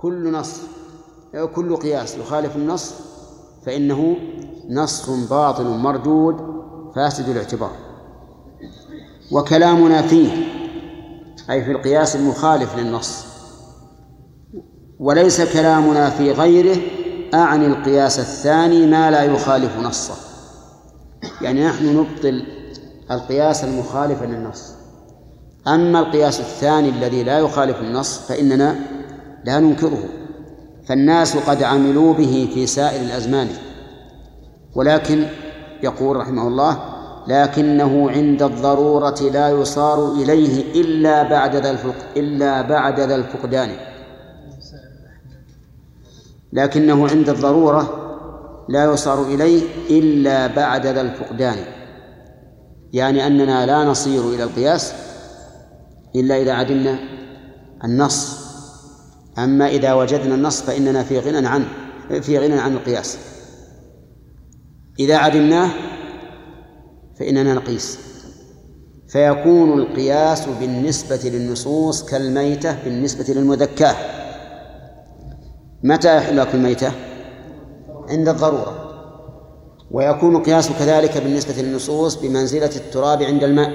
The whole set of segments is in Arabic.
كل قياس يخالف النص فإنه نص باطل مردود فاسد الاعتبار. وكلامنا فيه أي في القياس المخالف للنص، وليس كلامنا في غيره أعني القياس الثاني ما لا يخالف نصه، يعني نحن نبطل القياس المخالف للنص، أما القياس الثاني الذي لا يخالف النص فإننا لا ننكره، فالناس قد عملوا به في سائر الأزمان، ولكن يقول رحمه الله لكنه عند الضرورة لا يصار إليه إلا بعد ذا الفقدان. لكنه عند الضرورة لا يصار إليه إلا بعد ذا الفقدان، يعني أننا لا نصير إلى القياس إلا إذا عدمنا النص، أما إذا وجدنا النص فإننا في غنى عن القياس. إذا عدمناه فإننا نقيس، فيكون القياس بالنسبة للنصوص كالميتة بالنسبة للمذكاة. متى يحل أكل الميتة؟ عند الضرورة. ويكون القياس كذلك بالنسبة للنصوص بمنزلة التراب عند الماء،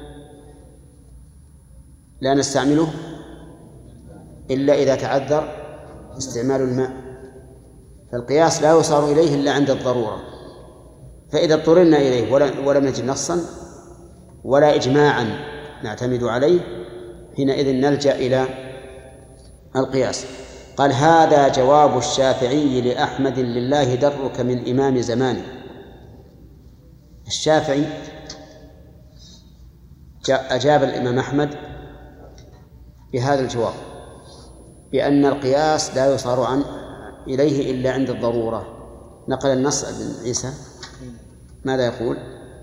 لا نستعمله إلا إذا تعذر استعمال الماء، فالقياس لا يصار إليه إلا عند الضرورة. فإذا اضطررنا إليه ولم نجد نصا ولا إجماعا نعتمد عليه حينئذ نلجأ إلى القياس. قال هذا جواب الشافعي لأحمد لله درك من إمام زمانه. الشافعي أجاب الإمام أحمد بهذا الجواب بأن القياس لا يصار إليه إلا عند الضرورة. نقل النص ابن عيسى ماذا يقول؟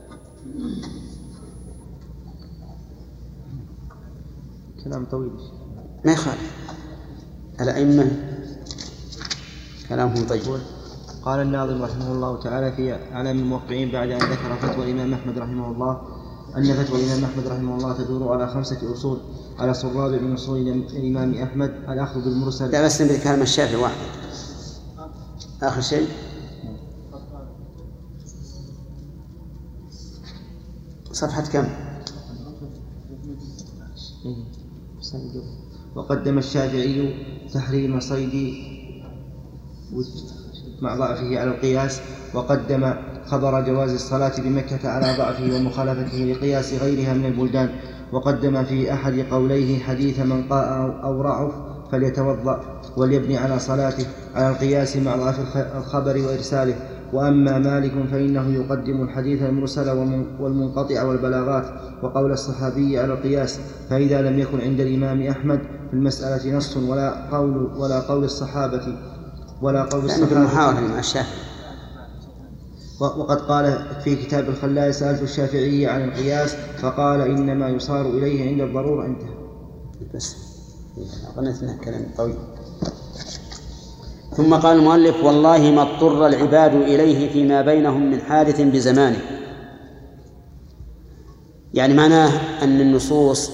كلام طويل ما يخالف، الأئمة كلامهم طيب. قال الناظم رحمه الله تعالى في أعلام الموقعين بعد أن ذكر فتوى الإمام أحمد رحمه الله أن فتوى الإمام أحمد رحمه الله تدور على 5 أصول على صراب من أصول الإمام أحمد: الأخذ بالمرسل. لا بس نبي كلام الشافعي واحد. آخر شيء صفحة كم؟ وقدم الشافعي تحريم صيد مع ضعفه على القياس، وقدم خبر جواز الصلاة بمكة على ضعفه ومخالفته لقياس غيرها من البلدان، وقدم في أحد قوليه حديث من قاء أو رعف فليتوضأ وليبني على صلاته على القياس مع ضعف الخبر وإرساله. وأما مالك فإنه يقدم الحديث المرسل والمنقطع والبلاغات وقول الصحابي على القياس، فإذا لم يكن عند الإمام أحمد في المسألة نص ولا قول الصحابة مع الشافعي. وقد قال في كتاب الخلال سألت الشافعي عن القياس فقال إنما يصار إليه عند الضرورة. انتهى. بس أظنتنا كلام طويل. ثم قال المؤلف والله ما اضطر العباد إليه فيما بينهم من حادث بزمانه، يعني معناه أن النصوص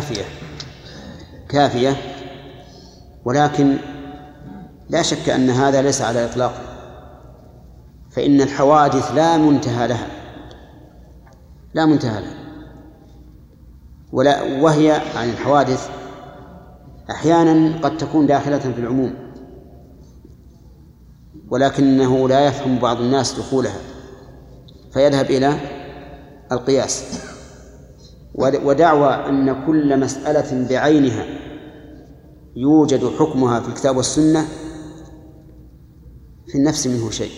كافية، ولكن لا شك أن هذا ليس على الإطلاق، فإن الحوادث لا منتهى لها وهي عن الحوادث أحيانا قد تكون داخلة في العموم، ولكنه لا يفهم بعض الناس دخولها فيذهب إلى القياس. ودعوى أن كل مسألة بعينها يوجد حكمها في الكتاب والسنة في النفس منه شيء،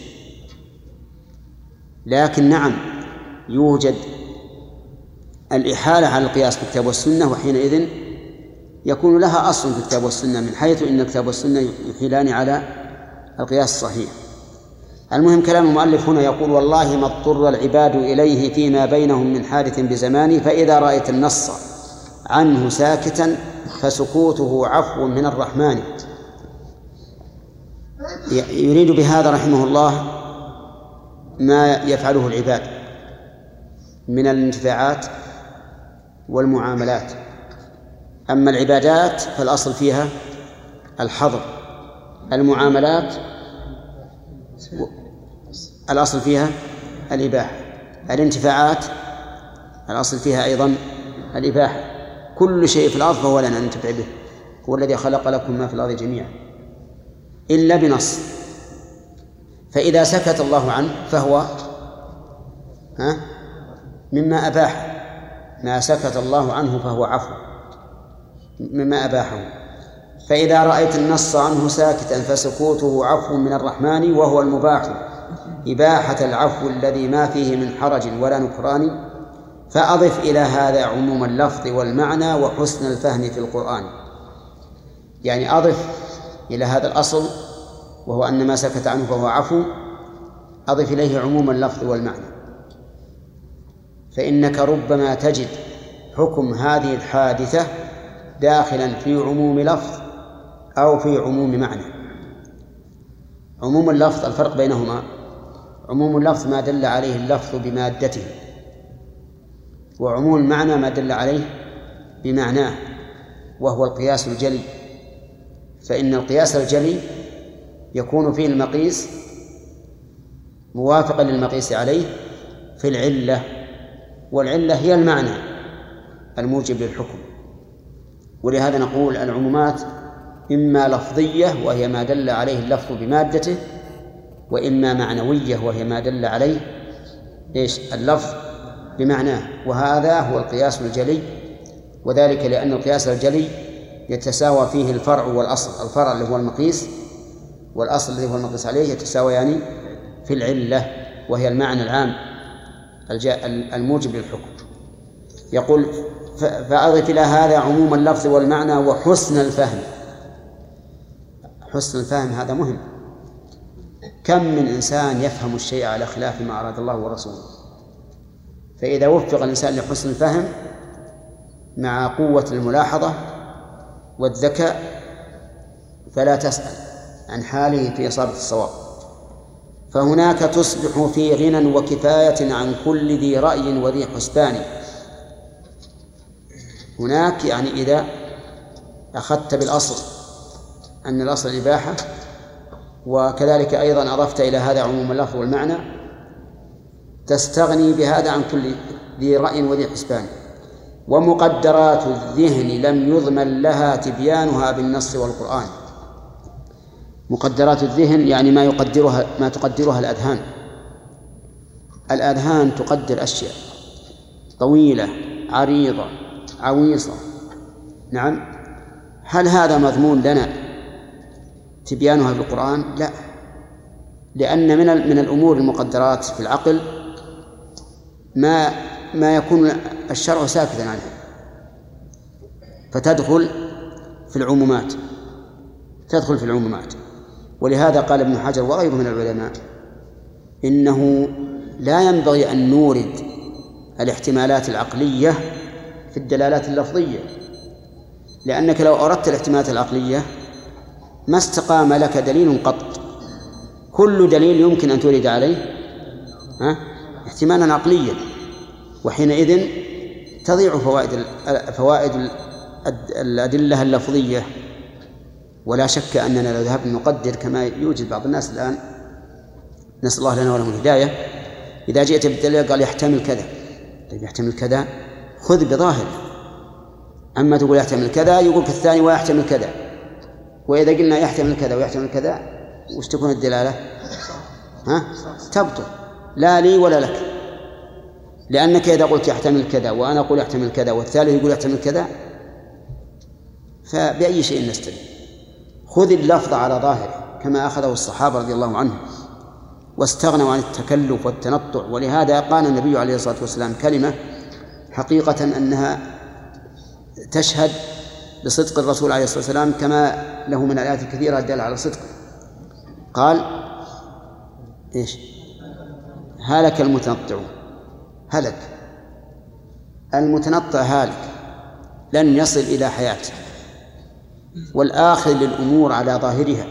لكن نعم يوجد الإحالة على القياس في الكتاب والسنة، وحينئذ يكون لها أصل في الكتاب والسنة، من حيث إن الكتاب والسنة يحيلان على القياس الصحيح. المهم كلام المؤلف هنا يقول والله ما اضطر العباد إليه فيما بينهم من حادث بزمانه، فإذا رأيت النص عنه ساكتا فسكوته عفو من الرحمن. يريد بهذا رحمه الله ما يفعله العباد من الانتفاعات والمعاملات. أما العبادات فالأصل فيها الحظر المعاملات الأصل فيها الإباحة، الانتفاعات الأصل فيها أيضا الإباحة، كل شيء في الأرض فهو لنا ننتفع به، هو الذي خلق لكم ما في الأرض جميعا إلا بنص. فإذا سكت الله عنه فهو مما أباح، ما سكت الله عنه فهو عفو مما أباحه. فإذا رأيت النص عنه ساكتا فسكوته عفو من الرحمن وهو المباح إباحة العفو الذي ما فيه من حرج ولا نكران، فأضف إلى هذا عموم اللفظ والمعنى وحسن الفهم في القرآن. يعني أضف إلى هذا الأصل وهو أن ما سكت عنه فهو عفو، أضف إليه عموم اللفظ والمعنى، فإنك ربما تجد حكم هذه الحادثة داخلا في عموم لفظ أو في عموم معنى. عموم اللفظ الفرق بينهما: عموم اللفظ ما دل عليه اللفظ بمادته، وعموم المعنى ما دل عليه بمعناه، وهو القياس الجلي. فإن القياس الجلي يكون فيه المقيس موافقا للمقيس عليه في العلة، والعلة هي المعنى الموجب للحكم. ولهذا نقول العمومات إما لفظية وهي ما دل عليه اللفظ بمادته، وإما معنوية وهي ما دل عليه اللفظ بمعناه، وهذا هو القياس الجلي. وذلك لأن القياس الجلي يتساوى فيه الفرع والأصل، الفرع اللي هو المقيس والأصل الذي هو المقيس عليه يتساويان في العلة وهي المعنى العام الموجب للحكم. يقول: فأضف إلى هذا عموم اللفظ والمعنى وحسن الفهم. حسن الفهم هذا مهم. كم من إنسان يفهم الشيء على خلاف ما أراد الله ورسوله، فإذا وفق الإنسان لحسن الفهم مع قوة الملاحظة والذكاء فلا تسأل عن حاله في إصابة الصواب. فهناك تصبح في غنى وكفاية عن كل ذي رأي وذي حسبان. هناك يعني إذا أخذت بالأصل أن الأصل الإباحة، وكذلك أيضا أضفت إلى هذا عموم اللفظ والمعنى، تستغني بهذا عن كل ذي رأي وذي حسبان. ومقدرات الذهن لم يضمن لها تبيانها بالنص والقرآن. مقدرات الذهن يعني ما تقدرها الأذهان. الأذهان تقدر أشياء طويلة عريضة عويصة، نعم. هل هذا مضمون لنا تبيانها في القرآن؟ لا، لأن من الأمور المقدرات في العقل ما يكون الشرع ساكتا عنه، فتدخل في العمومات. ولهذا قال ابن حجر وغيره من العلماء إنه لا ينبغي أن نورد الاحتمالات العقلية في الدلالات اللفظية، لأنك لو أردت الاحتمالات العقلية ما استقام لك دليل قط. كل دليل يمكن أن تورد عليه احتمالا عقليا، وحينئذ تضيع فوائد الأدلة اللفظية. ولا شك أننا لو ذهبنا نقدر كما يوجد بعض الناس الآن، نسأل الله لنا ولهم الهداية، إذا جئت بالدليل قال يحتمل كذا، طيب يحتمل كذا خذ بظاهر. أما تقول يحتمل كذا يقول الثاني ويحتمل كذا، وإذا قلنا يحتمل كذا ويحتمل كذا وش تكون الدلالة؟ تبطل، لا لي ولا لك، لأنك إذا قلت يحتمل كذا وأنا أقول يحتمل كذا والثالث يقول يحتمل كذا فبأي شيء نستدل؟ خذ اللفظ على ظاهره كما أخذه الصحابة رضي الله عنهم واستغنوا عن التكلف والتنطع. ولهذا قال النبي عليه الصلاة والسلام كلمة حقيقة أنها تشهد بصدق الرسول عليه الصلاة والسلام كما له من الآيات الكثيرة الدالة على صدقه. قال إيش؟ هلك المتنطعون. هلك المتنطع هالك، لن يصل إلى حياته. والآخذ للأمور على ظاهرها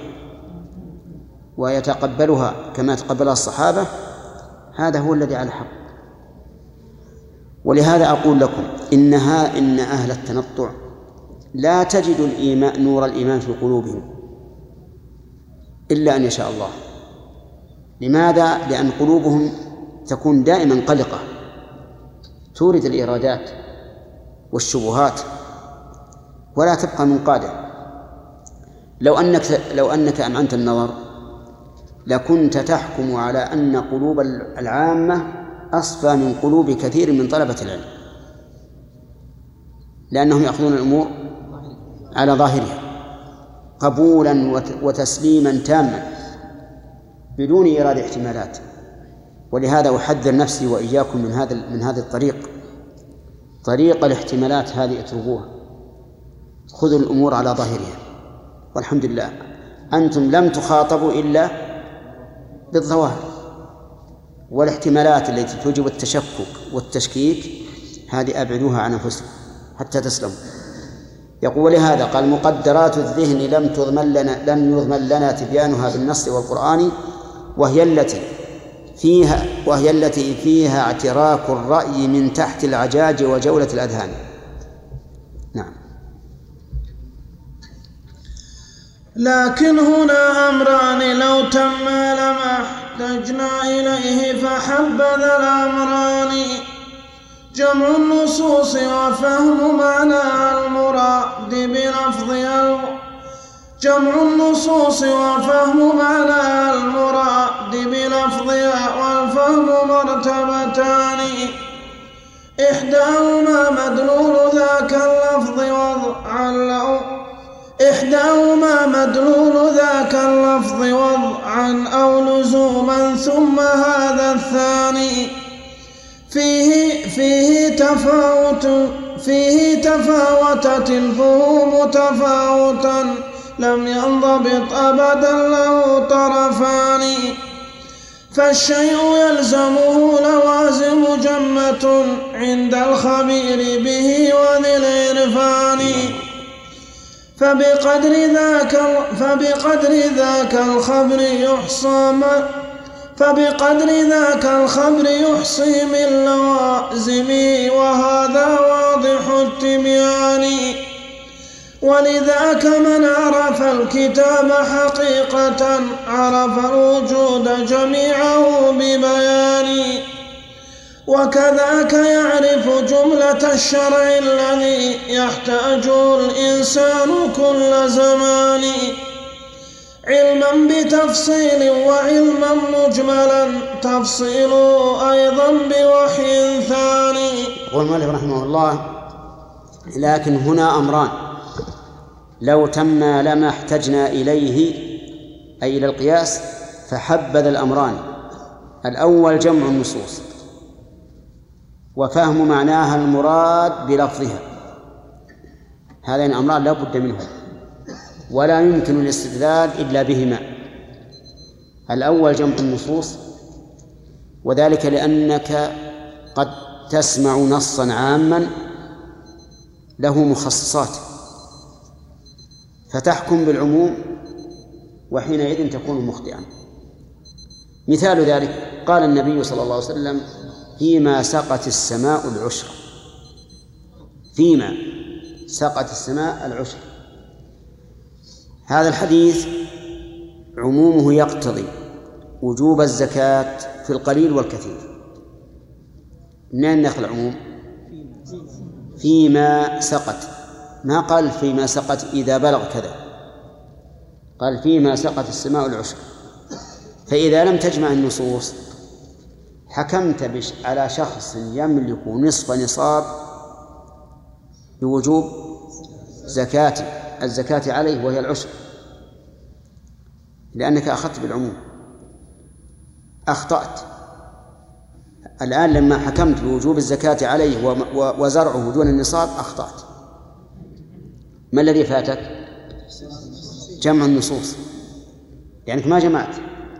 ويتقبلها كما تقبلها الصحابة هذا هو الذي على الحق. ولهذا أقول لكم إن أهل التنطع لا تجد نور الإيمان في قلوبهم، إلا أن يشاء الله. لماذا؟ لأن قلوبهم تكون دائما قلقة، تورد الإرادات والشبهات ولا تبقى منقادة. لو أنك أمعنت النظر لكنت تحكم على أن قلوب العامة أصفى من قلوب كثير من طلبة العلم، لأنهم يأخذون الأمور على ظاهرها قبولا وتسليما تاما بدون إرادة احتمالات. ولهذا أحذر نفسي وإياكم من هذا الطريق، طريق الاحتمالات هذه اتركوها، خذوا الأمور على ظاهرها. والحمد لله أنتم لم تخاطبوا إلا بالظواهر، والاحتمالات التي توجب التشكك والتشكيك هذه أبعدوها عن أنفسكم حتى تسلموا. يقول لهذا قال مقدرات الذهن لم يضمن لنا تبيانها بالنص والقرآن، وهي التي فيها اعتراك الرأي من تحت العجاج وجولة الأذهان. نعم. لكن هنا أمران لو تما لما احتجنا إليه فحبذا الأمران: جمع النصوص وفهم معنى المراد بلفظها والفهم مرتبتان: إحداهما مدلول ذاك اللفظ وضعا أو لزوما، ثم هذا الثاني فيه تفاوتت الفهوم تفاوتا لم ينضبط أبدا له طرفان، فالشيء يلزمه لوازم جمة عند الخبير به وذي العرفان، فبقدر ذاك الخبر يحصي من لوازمه، وهذا واضح التبيان. ولذاك من عرف الكتاب حقيقة عرف الوجود جميعه ببيان، وكذاك يعرف جملة الشرع الذي يحتاجه الإنسان كل زمان، علما بتفصيل وعلما مجملا تفصيله أيضا بوحي ثاني. يقول المؤلف رحمه الله: لكن هنا أمران لو تما لما احتجنا إليه، أي إلى القياس، فحبذا الأمران: الأول جمع النصوص وفهم معناها المراد بلفظها، هذين أمران لا بد منهم ولا يمكن الاستدلال إلا بهما. الأول جمع النصوص، وذلك لأنك قد تسمع نصا عاما له مخصصات فتحكم بالعموم، وحينئذ تكون مخطئا. مثال ذلك قال النبي صلى الله عليه وسلم: فيما سقت السماء العشر، فيما سقت السماء العشر. هذا الحديث عمومه يقتضي وجوب الزكاة في القليل والكثير. منين نأخذ العموم؟ فيما سقت، ما قال فيما سقت إذا بلغ كذا، قال فيما سقت السماء العشر. فإذا لم تجمع النصوص حكمت على شخص يملك نصف نصاب بوجوب الزكاة عليه وهي العشر، لأنك أخذت بالعموم، أخطأت. الآن لما حكمت بوجوب الزكاة عليه وزرعه دون النصاب أخطأت. ما الذي فاتك؟ جمع النصوص، يعني ما جمعت.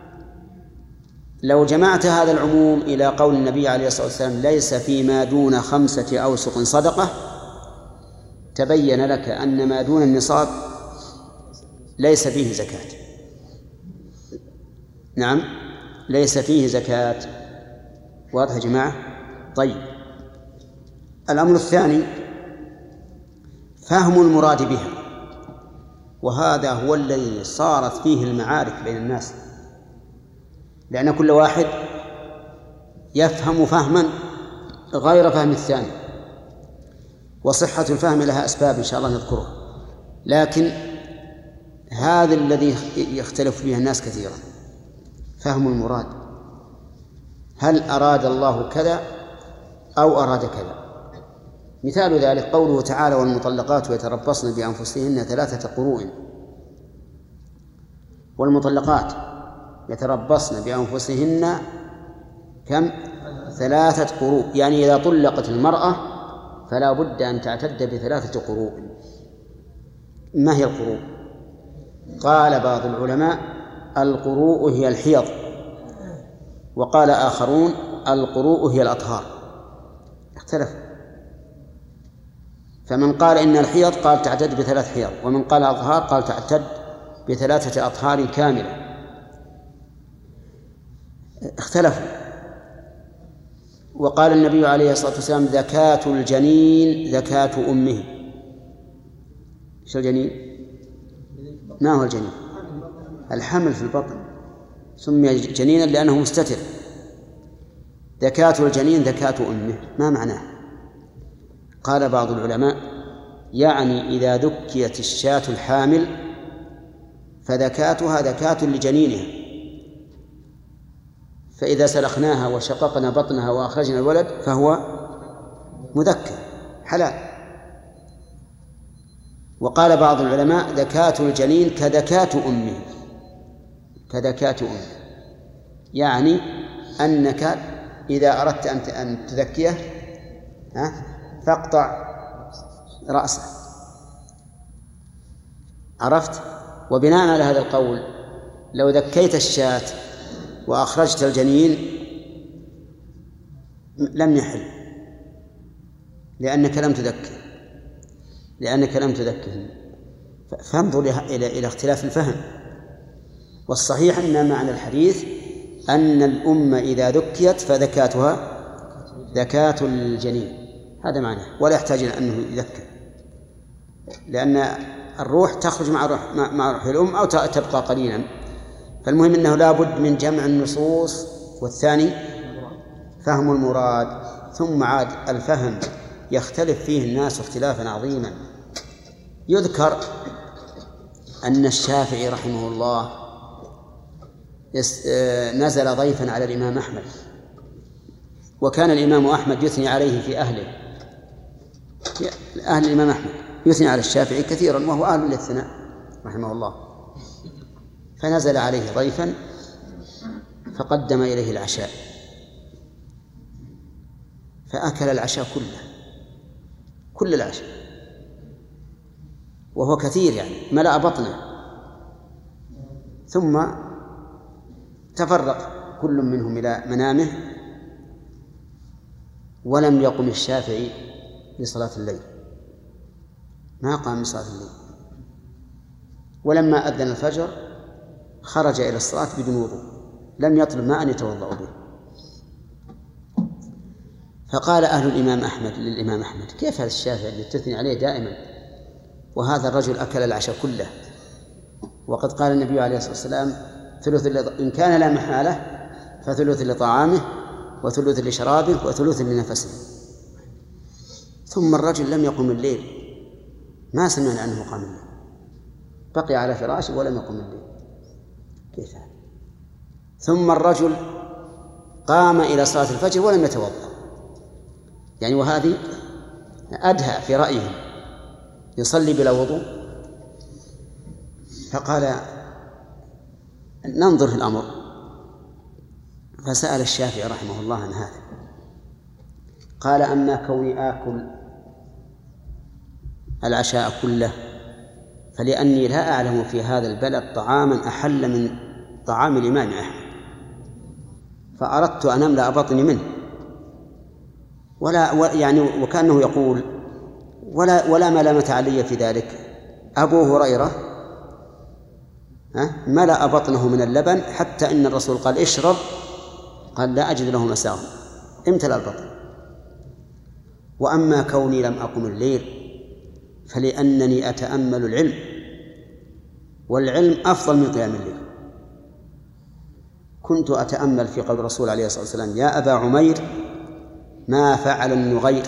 لو جمعت هذا العموم إلى قول النبي عليه الصلاة والسلام: ليس فيما دون 5 أوسق صدقة، تبين لك أن ما دون النصاب ليس فيه زكاة. نعم، ليس فيه زكاة. واضح يا جماعة؟ طيب، الأمر الثاني فهم المراد بها. وهذا هو الذي صارت فيه المعارك بين الناس، لأن كل واحد يفهم فهما غير فهم الثاني، وصحة الفهم لها أسباب إن شاء الله نذكرها، لكن هذا الذي يختلف فيه الناس كثيرا، فهم المراد، هل أراد الله كذا أو أراد كذا. مثال ذلك قوله تعالى: والمطلقات يتربصن بأنفسهن 3 قروء. والمطلقات يتربصن بأنفسهن كم؟ 3 قروء، يعني إذا طلقت المرأة فلا بد أن تعتد ب3 قروء. ما هي القروء؟ قال بعض العلماء: القروء هي الحيض، وقال آخرون: القروء هي الأطهار. اختلف، فمن قال إن الحيض قال تعتد ب3 حيض، ومن قال أطهار قال تعتد ب3 أطهار كاملة. اختلفوا. وقال النبي عليه الصلاة والسلام: زكاة الجنين زكاة أمه. ايش الجنين؟ ما هو الجنين؟ الحمل في البطن، سمي جنينا لأنه مستتر. زكاة الجنين زكاة أمه، ما معناه؟ قال بعض العلماء: يعني إذا ذكيت الشاة الحامل فذكاتها زكاة لجنينها، فإذا سلخناها وشققنا بطنها وأخرجنا الولد فهو مذكى حلال. وقال بعض العلماء: زكاة الجنين كزكاة أمه، كزكاة أمه، يعني أنك إذا أردت أن تذكيه فاقطع رأسه. عرفت؟ وبناء على هذا القول لو ذكيت الشاة وأخرجت الجنين لم يحل، لأنك لم تذكه. فانظر إلى اختلاف الفهم. والصحيح أن معنى الحديث أن الأم إذا ذكيت فذكاتها زكاة الجنين، هذا معناه، ولا يحتاج إلى أنه يذكر، لأن الروح تخرج مع روح الأم أو تبقى قليلا. فالمهم أنه لا بد من جمع النصوص، والثاني فهم المراد. ثم عاد الفهم يختلف فيه الناس اختلافا عظيما. يذكر أن الشافعي رحمه الله نزل ضيفا على الإمام أحمد، وكان الإمام أحمد يثني عليه في أهل الإمام أحمد، يثني على الشافعي كثيرا وهو أهل للثناء رحمه الله. فنزل عليه ضيفا فقدم إليه العشاء، فأكل العشاء كل العشاء، وهو كثير يعني ملأ بطنه، ثم تفرق كل منهم إلى منامه، ولم يقم الشافعي لصلاة الليل، ما قام لصلاة الليل. ولما أذن الفجر خرج إلى الصلاة بدون وضوء، لم يطلب ماء يتوضأ به. فقال أهل الإمام أحمد للإمام أحمد: كيف هذا الشافعي اللي تثني عليه دائما، وهذا الرجل أكل العشاء كله، وقد قال النبي عليه الصلاة والسلام: إن كان لا محالة فثلث لطعامه وثلث لشرابه وثلث لنفسه. ثم الرجل لم يقم الليل، ما سمعنا أنه قام الليل، بقي على فراشه ولم يقم الليل. كيف هذا؟ ثم الرجل قام إلى صلاة الفجر ولم يتوضأ، يعني وهذه أدهى في رأيهم، يصلي بلا وضوء. فقال: ننظر في الأمر. فسأل الشافعي رحمه الله عن هذا، قال: أما كوني آكل العشاء كله فلأني لا أعلم في هذا البلد طعاما أحل من طعام الإمام أحمد، فأردت أن أملأ بطني منه، يعني وكأنه يقول ولا ملامة علي في ذلك. أبو هريرة ملأ بطنه من اللبن حتى إن الرسول قال: اشرب، قال: لا أجد له مساغ، امتلأ البطن. وأما كوني لم أقم الليل فلأنني أتأمل العلم والعلم أفضل من قيام الليل. كنت أتأمل في قول الرسول عليه الصلاة والسلام: يا أبا عمير ما فعل النغير.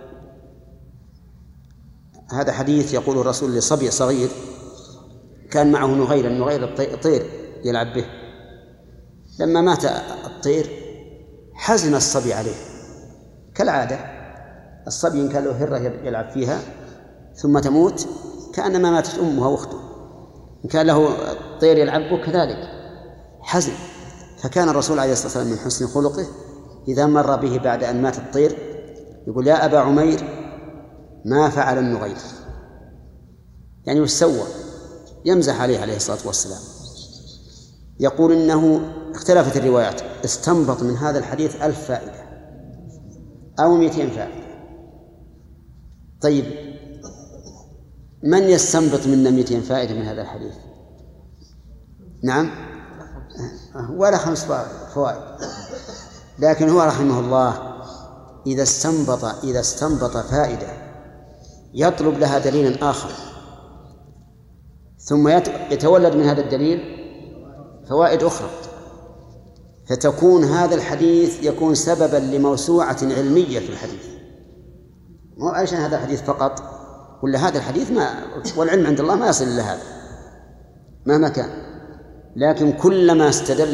هذا حديث يقول الرسول لصبي صغير كان معه نغير، النغير الطير يلعب به. لما مات الطير حزن الصبي عليه كالعادة، الصبي إن كان له هرة يلعب فيها ثم تموت كأنما ماتت أمها وأخته، إن كان له طير يلعب به كذلك حزن. فكان الرسول عليه الصلاة والسلام من حسن خلقه إذا مر به بعد أن مات الطير يقول: يا أبا عمير ما فعل النغير، يعني وش سوى؟ يمزح عليه الصلاة والسلام. يقول إنه اختلفت الروايات، استنبط من هذا الحديث 1000 فائدة أو 200 فائدة. طيب من يستنبط منا 200 فائدة من هذا الحديث؟ نعم، ولا 5 فوائد. لكن هو رحمه الله إذا استنبط فائدة يطلب لها دليلا آخر ثم يتولد من هذا الدليل فوائد أخرى، فتكون هذا الحديث يكون سببا لموسوعة علمية في الحديث. مو عشان هذا الحديث فقط، ولا هذا الحديث والعلم عند الله ما يصل إلى هذا مهما كان، لكن كلما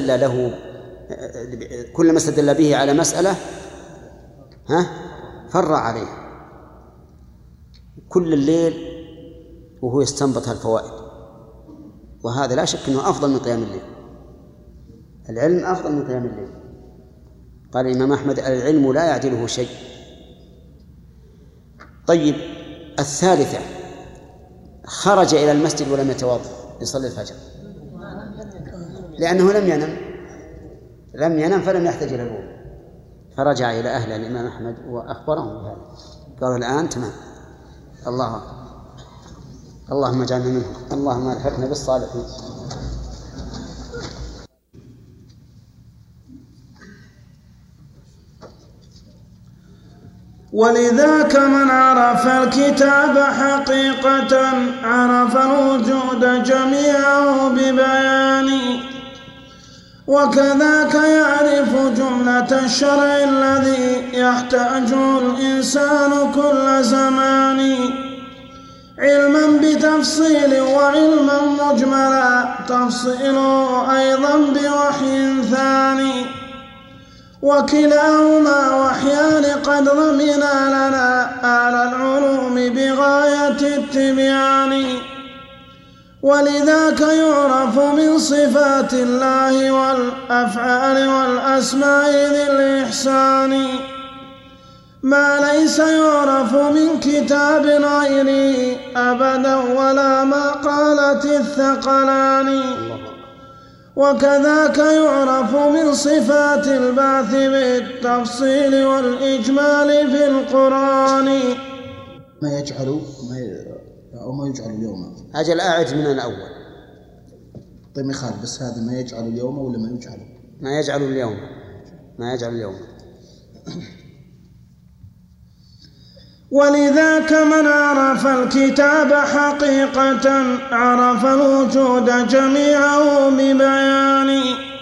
استدل به على مسألة فرع عليه كل الليل وهو يستنبط هالفوائد. وهذا لا شك أنه أفضل من قيام الليل. العلم أفضل من قيام الليل. قال الإمام أحمد: العلم لا يعدله شيء. طيب الثالثة: خرج إلى المسجد ولم يتوضأ يصلي الفجر لأنه لم ينم فلم يحتاج إلى الوضوء، فرجع إلى أهله الإمام أحمد وأخبرهم بهذا. قالوا: الآن تمام. الله أكبر. اللهم اجعلنا منهم، اللهم الحقنا بالصالحين. ولذاك من عرف الكتاب حقيقة عرف الوجود جميعه ببيان، وكذاك يعرف جملة الشرع الذي يحتاجه الإنسان كل زمان، علما بتفصيل وعلما مجملا تفصيله أيضا بوحي ثاني، وكلاهما وحيان قد ضمنا لنا أعلى العلوم بغاية التبيان. ولذاك يعرف من صفات الله والأفعال والأسماء ذي الإحسان ما ليس يعرف من كتاب غيره أبدا ولا ما قالت الثقلان. وكذاك يعرف من صفات البعث بالتفصيل والإجمال في القرآن. ما يجعل اليوم. أجل أعد من الأول. طيب مخالف، بس هذا ما يجعل اليوم ولا ما يجعل؟ ما يجعل اليوم. ولذاك من عرف الكتاب حقيقة عرف الوجود جميعه ببيان،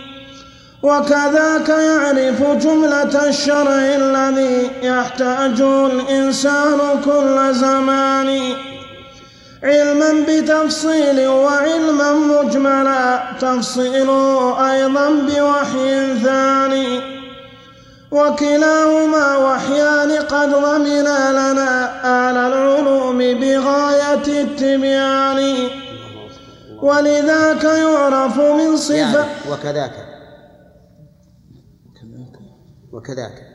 وكذاك يعرف جملة الشرع الذي يحتاجه الإنسان كل زمان، علما بتفصيل وعلما مجملا تفصيله أيضا بوحي ثاني، وكلاهما وحيان قد ضمنا لنا أعلى العلوم بغاية التبيان. ولذاك يعرف من صفة وكذاك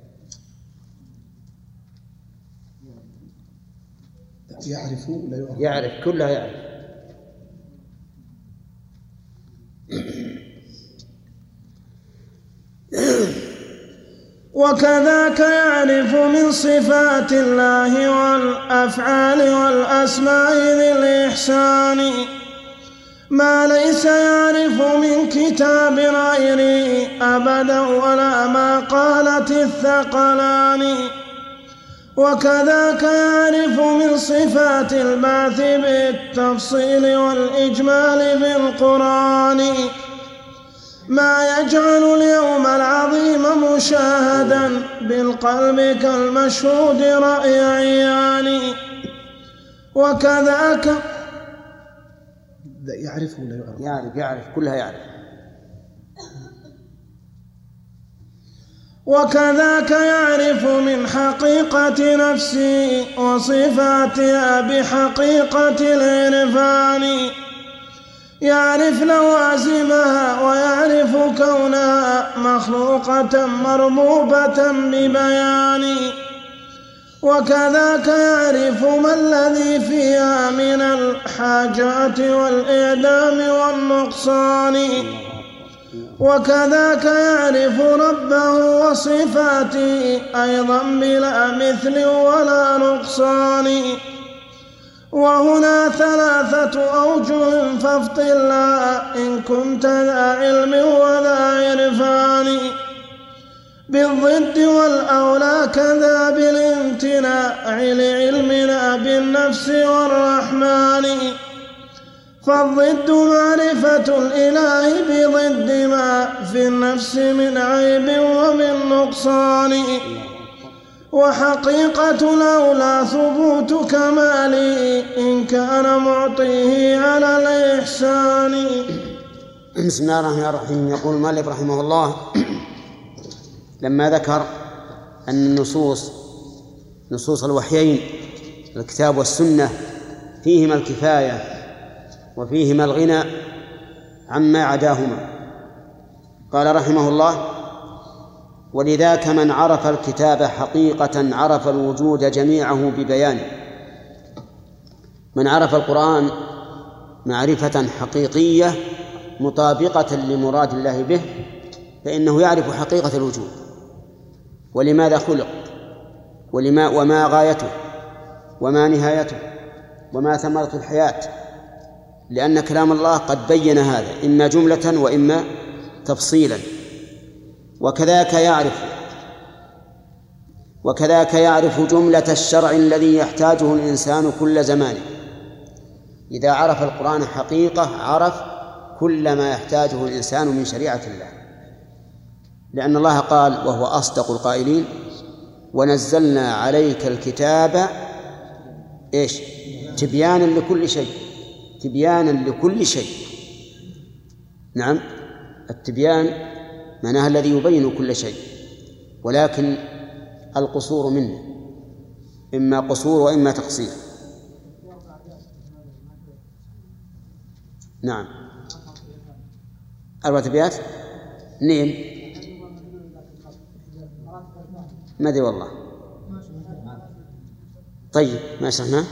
يعرف ولا يعرف؟ يعرف، كلها يعرف. وكذاك يعرف من صفات الله والأفعال والأسماء ذي الإحسان ما ليس يعرف من كتاب غيره أبدا ولا ما قالت الثقلان. وكذاك يعرف من صفات البعث بالتفصيل والإجمال في القرآن ما يجعل اليوم العظيم مشاهدا بالقلب كالمشهود رأي عيان. وكذاك يعرف ولا يعرف؟ يعرف كلها يعرف. وكذاك يعرف من حقيقة نفسه وصفاتها بحقيقة العرفان يعرف لوازمها ويعرف كونها مخلوقة مربوبة ببيان. وكذاك يعرف ما الذي فيها من الحاجات والإعدام والنقصان. وكذاك يعرف ربه وصفاته أيضا بلا مثل ولا نقصان. وهنا ثلاثة أوجه فافطلها إن كنت ذا علم وذا عرفان. بالضد والأولى كذا بالامتناع لعلمنا بالنفس والرحمن. فالضد معرفة الإله بضد ما في النفس من عيب ومن نقصان. وحقيقة الأولى ثبوت كماله إن كان معطيه على الإحسان. بسم الله الرحمن الرحيم. يقول المؤلف رحمه الله لما ذكر أن نصوص الوحيين الكتاب والسنة فيهما الكفاية وفيهما الغنى عما عداهما قال رحمه الله ولذاك من عرف الكتاب حقيقة عرف الوجود جميعه ببيانه. من عرف القرآن معرفة حقيقية مطابقة لمراد الله به فإنه يعرف حقيقة الوجود ولماذا خلق وما غايته وما نهايته وما ثمرة الحياة، لأن كلام الله قد بين هذا إما جملة وإما تفصيلا. وكذاك يعرف جملة الشرع الذي يحتاجه الإنسان كل زمان. إذا عرف القرآن حقيقة عرف كل ما يحتاجه الإنسان من شريعة الله، لأن الله قال وهو أصدق القائلين ونزلنا عليك الكتاب تبيانا لكل شيء. تبيانا لكل شيء. نعم، التبيان معناها الذي يبين كل شيء، ولكن القصور منه إما قصور وإما تقصير. نعم 4 أبيات. نعم ما أدري والله. طيب ما شرحنا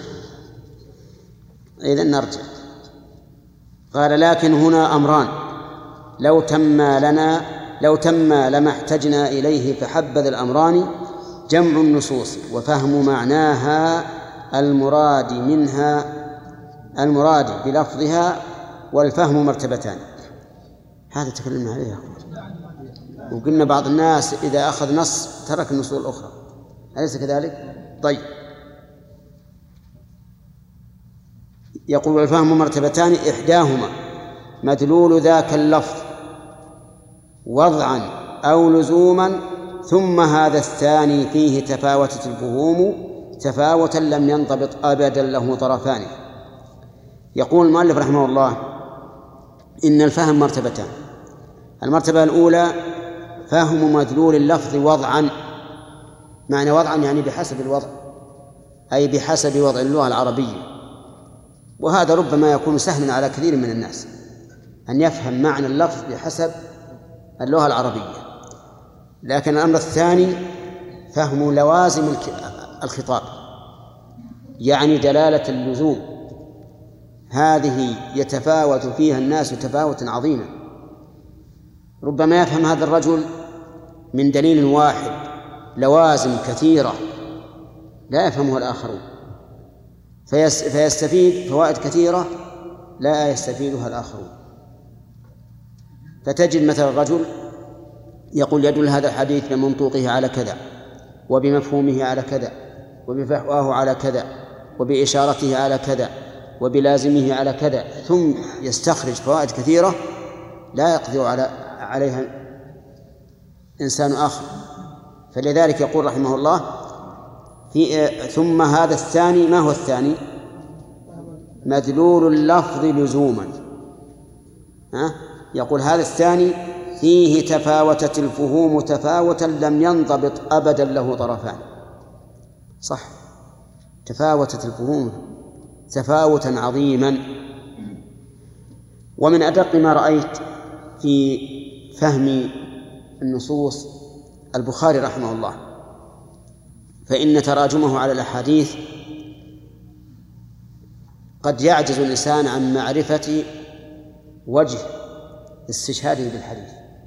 إذن نرجع. قال لكن هنا أمران لو تم لما احتجنا إليه فحبذ الأمران جمع النصوص وفهم معناها المراد بلفظها والفهم مرتبتان. هذا تكلمنا عليه وقلنا بعض الناس إذا أخذ نص ترك النصوص الأخرى، أليس كذلك؟ طيب يقول الفهم مرتبتان إحداهما مدلول ذاك اللفظ وضعا أو لزوما ثم هذا الثاني فيه تفاوتت الفهوم تفاوتا لم ينضبط أبدا له طرفان. يقول المؤلف رحمه الله إن الفهم مرتبتان. المرتبة الأولى فهم مدلول اللفظ وضعا. معنى وضعا يعني بحسب الوضع، أي بحسب وضع اللغة العربية، وهذا ربما يكون سهلا على كثير من الناس أن يفهم معنى اللفظ بحسب اللغة العربية. لكن الأمر الثاني فهم لوازم الخطاب، يعني دلالة اللزوم، هذه يتفاوت فيها الناس تفاوتا عظيما. ربما يفهم هذا الرجل من دليل واحد لوازم كثيرة لا يفهمها الآخرون، فيستفيد فوائد كثيرة لا يستفيدها الآخرون. فتجد مثل الرجل يقول يدل هذا الحديث بمنطوقه على كذا وبمفهومه على كذا وبفحواه على كذا وبإشارته على كذا وبلازمه على كذا، ثم يستخرج فوائد كثيرة لا يقدر عليها إنسان آخر. فلذلك يقول رحمه الله ثم هذا الثاني. ما هو الثاني؟ مدلول اللفظ لزوما. يقول هذا الثاني فيه تفاوتت الفهوم تفاوتا لم ينضبط أبدا له طرفان. صح، تفاوتت الفهوم تفاوتا عظيما. ومن أدق ما رأيت في فهم النصوص البخاري رحمه الله، فإن تراجمه على الأحاديث قد يعجز الإنسان عن معرفة وجه استشهاده بالحديث.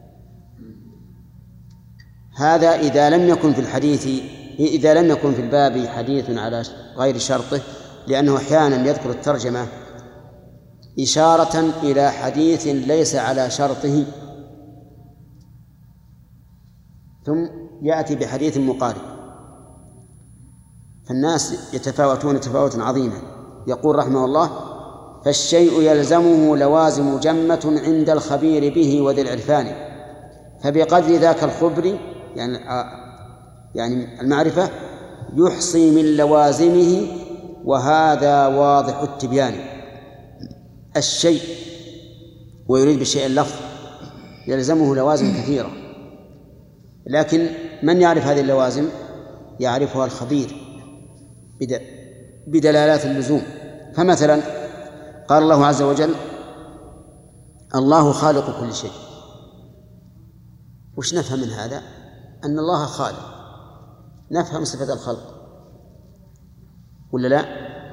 هذا إذا لم يكن في الباب حديث على غير شرطه، لأنه أحيانا يذكر الترجمة إشارة إلى حديث ليس على شرطه ثم يأتي بحديث مقارب، فالناس يتفاوتون تفاوتا عظيما. يقول رحمه الله: فالشيء يلزمه لوازم جمة عند الخبير به وذي العرفان، فبقدر ذاك الخبر يعني المعرفة يحصي من لوازمه، وهذا واضح التبيان. الشيء ويريد بالشيء اللفظ يلزمه لوازم كثيرة، لكن من يعرف هذه اللوازم؟ يعرفها الخبير بدلالات اللزوم. فمثلا قال الله عز وجل: الله خالق كل شيء. وش نفهم من هذا؟ أن الله خالق، نفهم صفة الخلق ولا لا؟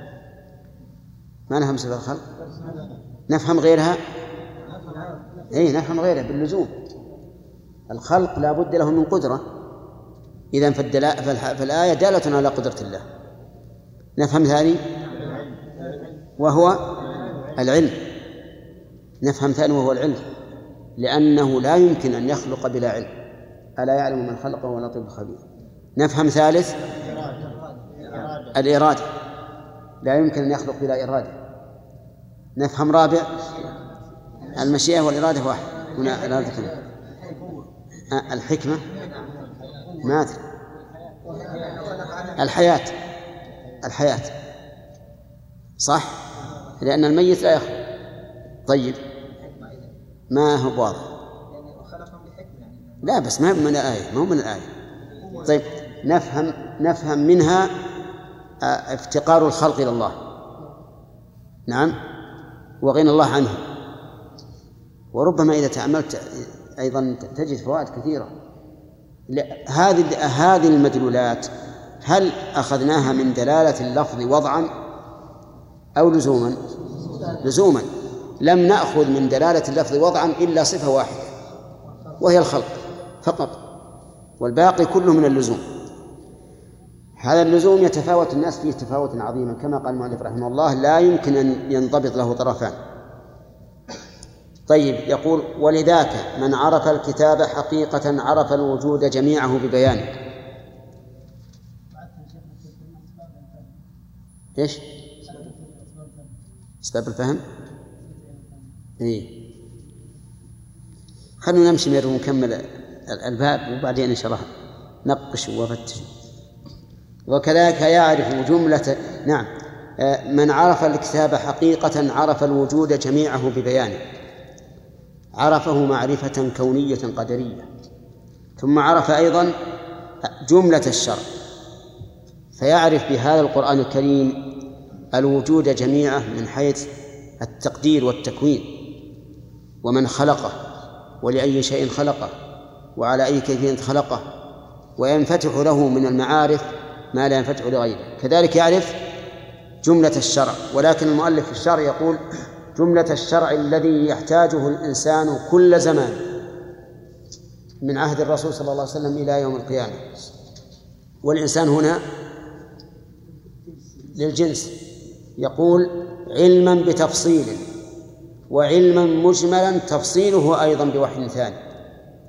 ما نفهم صفة الخلق؟ نفهم غيرها؟ نفهم غيرها باللزوم. الخلق لا بد له من قدرة، إذن فالآية دالة على قدرة الله. نفهم ثاني وهو العلم. نفهم ثاني وهو العلم، لأنه لا يمكن أن يخلق بلا علم. ألا يعلم من خلق وهو اللطيف الخبير. نفهم ثالث الإرادة، لا يمكن أن يخلق بلا إرادة. نفهم رابع المشيئة والإرادة واحد. هنا الإرادة كلها. الحكمة ماذا؟ الحياة صح، لأن الميت لا يخلق. طيب ما هو واضح؟ لا بس ما هو من الآية، ما هو من الآية. طيب نفهم منها افتقار الخلق إلى الله، نعم، وغنى الله عنه. وربما إذا تأملت أيضا تجد فوائد كثيرة. هذه المدلولات هل أخذناها من دلالة اللفظ وضعا أو لزوما؟ لزوما. لم نأخذ من دلالة اللفظ وضعا إلا صفة واحدة وهي الخلق فقط، والباقي كله من اللزوم. هذا اللزوم يتفاوت الناس فيه تفاوتا عظيما، كما قال المؤلف رحمه الله: لا يمكن أن ينضبط له طرفان. طيب يقول: ولذاك من عرف الكتاب حقيقة عرف الوجود جميعه ببيانه. إيش؟ أسباب الفهم؟ خلونا نمشي مرة ونكمل الباب وبعدين إن شاء الله نقش وفتش. وكذلك يعرف جملة. نعم، من عرف الكتاب حقيقة عرف الوجود جميعه ببيانه، عرفه معرفة كونية قدرية. ثم عرف أيضا جملة الشرع، فيعرف بهذا القرآن الكريم الوجود جميعه من حيث التقدير والتكوين، ومن خلقه، ولأي شيء خلقه، وعلى أي كيفية خلقه، وينفتح له من المعارف ما لا ينفتح لغيره. كذلك يعرف جملة الشرع، ولكن المؤلف في الشرع يقول: جملة الشرع الذي يحتاجه الإنسان كل زمان من عهد الرسول صلى الله عليه وسلم إلى يوم القيامة. والإنسان هنا للجنس، يقول: علما بتفصيل، وعلما مجملا تفصيله أيضا بوحي ثاني.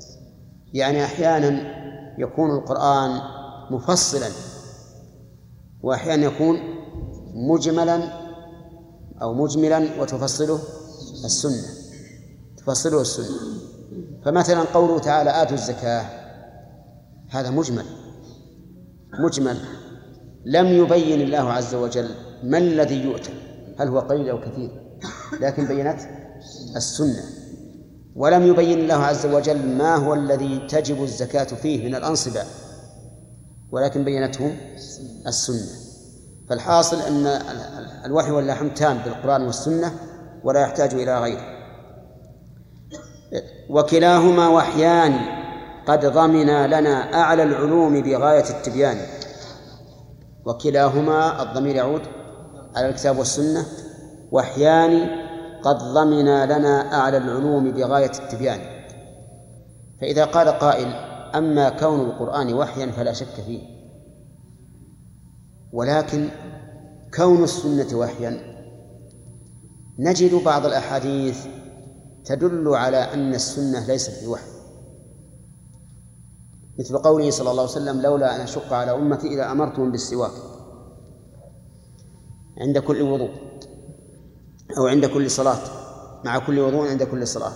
يعني أحيانا يكون القرآن مفصلا وأحيانا يكون مجملا وتفصله السنة. فمثلا قوله تعالى آتوا الزكاة، هذا مجمل لم يبين الله عز وجل ما الذي يؤتى، هل هو قليل أو كثير، لكن بينت السنة. ولم يبين الله عز وجل ما هو الذي تجب الزكاة فيه من الأنصبة، ولكن بينته السنة. فالحاصل أن الوحي واللحم تام بالقرآن والسنة ولا يحتاج إلى غيره. وكلاهما وحيان قد ضمن لنا أعلى العلوم بغاية التبيان. وكلاهما الضمير يعود على الكتاب والسنة، وحيان قد ضمن لنا أعلى العلوم بغاية التبيان. فإذا قال قائل أما كون القرآن وحيا فلا شك فيه، ولكن كون السنة وحيا نجد بعض الأحاديث تدل على أن السنة ليست بوحي، مثل قوله صلى الله عليه وسلم لولا أن أشق على أمتي إذا أمرتهم بالسواك عند كل وضوء، أو عند كل صلاة، مع كل وضوء عند كل صلاة.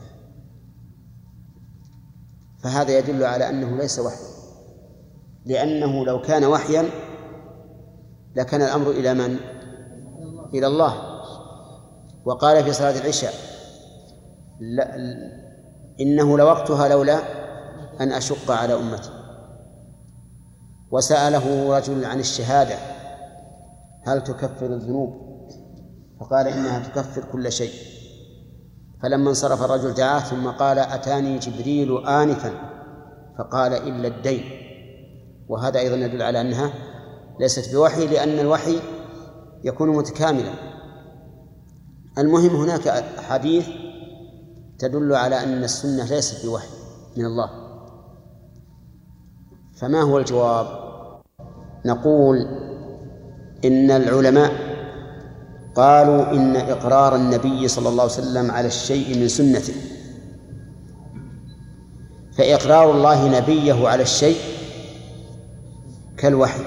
فهذا يدل على أنه ليس وحيا، لأنه لو كان وحيا لكان الأمر إلى من؟ إلى الله. وقال في صلاة العشاء إنه لوقتها لولا أن أشق على أمتي. وسأله رجل عن الشهادة هل تكفر الذنوب؟ فقال إنها تكفر كل شيء. فلما انصرف الرجل دعاه ثم قال أتاني جبريل آنفا فقال إلا الدين. وهذا أيضا يدل على أنها ليست بوحي، لأن الوحي يكون متكاملا. المهم هناك أحاديث تدل على أن السنة ليست بوحي من الله. فما هو الجواب؟ نقول إن العلماء قالوا إن إقرار النبي صلى الله عليه وسلم على الشيء من سنته، فإقرار الله نبيه على الشيء كالوحي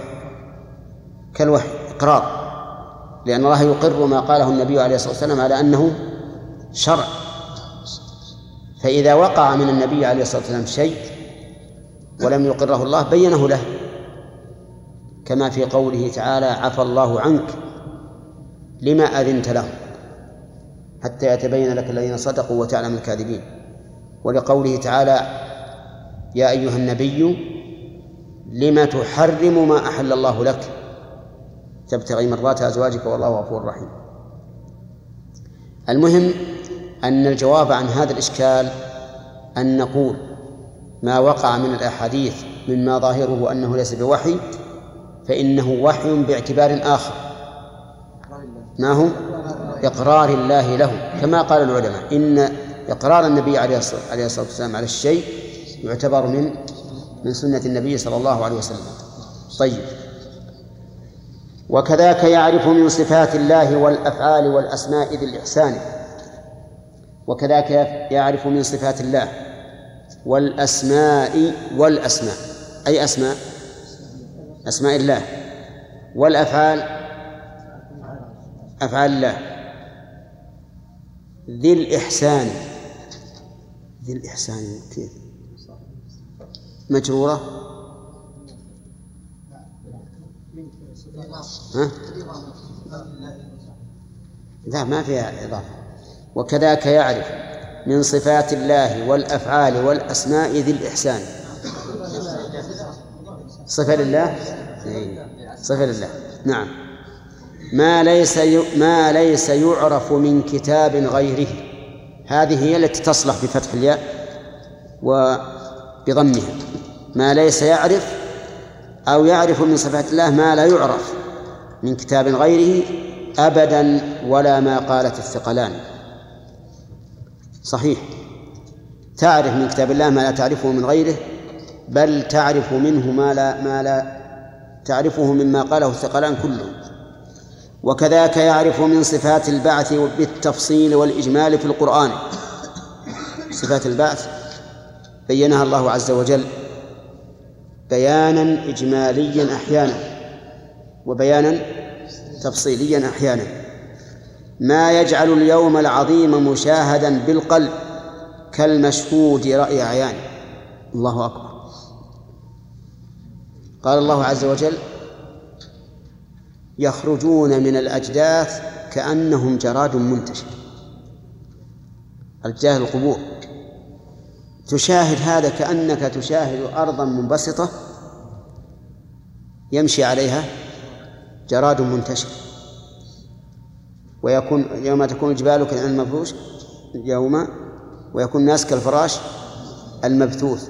إقرار، لأن الله يقر ما قاله النبي عليه الصلاة والسلام على أنه شرع. فإذا وقع من النبي عليه الصلاة والسلام شيء ولم يقره الله بينه له، كما في قوله تعالى عفى الله عنك لما أذنت له حتى يتبين لك الذين صدقوا وتعلم الكاذبين. ولقوله تعالى يا أيها النبي لما تحرم ما أحل الله لك تبتغي مرضات أزواجك والله غفور رحيم. المهم أن الجواب عن هذا الإشكال أن نقول ما وقع من الأحاديث مما ظاهره أنه ليس بوحي فإنه وحي باعتبار آخر، ما هو إقرار الله له، كما قال العلماء إن إقرار النبي عليه الصلاة والسلام على الشيء يعتبر من سنة النبي صلى الله عليه وسلم. طيب، وكذاك يعرف من صفات الله والأفعال والأسماء ذي الإحسان. وكذاك يعرف من صفات الله والأسماء أي أسماء الله، والأفعال أفعال الله، ذي الإحسان كيف مجرورة؟ لا، ما فيها إضافة. وكذاك يعرف من صفات الله والأفعال والأسماء ذي الإحسان. صفة لله نعم. ما ليس يعرف من كتاب غيره، هذه هي التي تصلح بفتح الياء وبضمها. ما ليس يعرف أو يعرف من صفات الله ما لا يعرف من كتاب غيره أبدا ولا ما قالت الثقلان. صحيح، تعرف من كتاب الله ما لا تعرفه من غيره، بل تعرف منه ما لا تعرفه مما قاله الثقلان كله. وكذاك يعرف من صفات البعث بالتفصيل والإجمال في القرآن. صفات البعث بينها الله عز وجل بيانا إجماليا أحيانا، وبيانا تفصيليا أحيانا. ما يجعل اليوم العظيم مشاهدا بالقلب كالمشهود رأي عيان. الله أكبر. قال الله عز وجل: يخرجون من الأجداث كأنهم جراد منتشر. الجاه القبور، تشاهد هذا كأنك تشاهد أرضا منبسطة يمشي عليها جراد منتشر. ويكون يوم تكون الجبال كالعهن المنفوش ويكون الناس كالفراش المبثوث،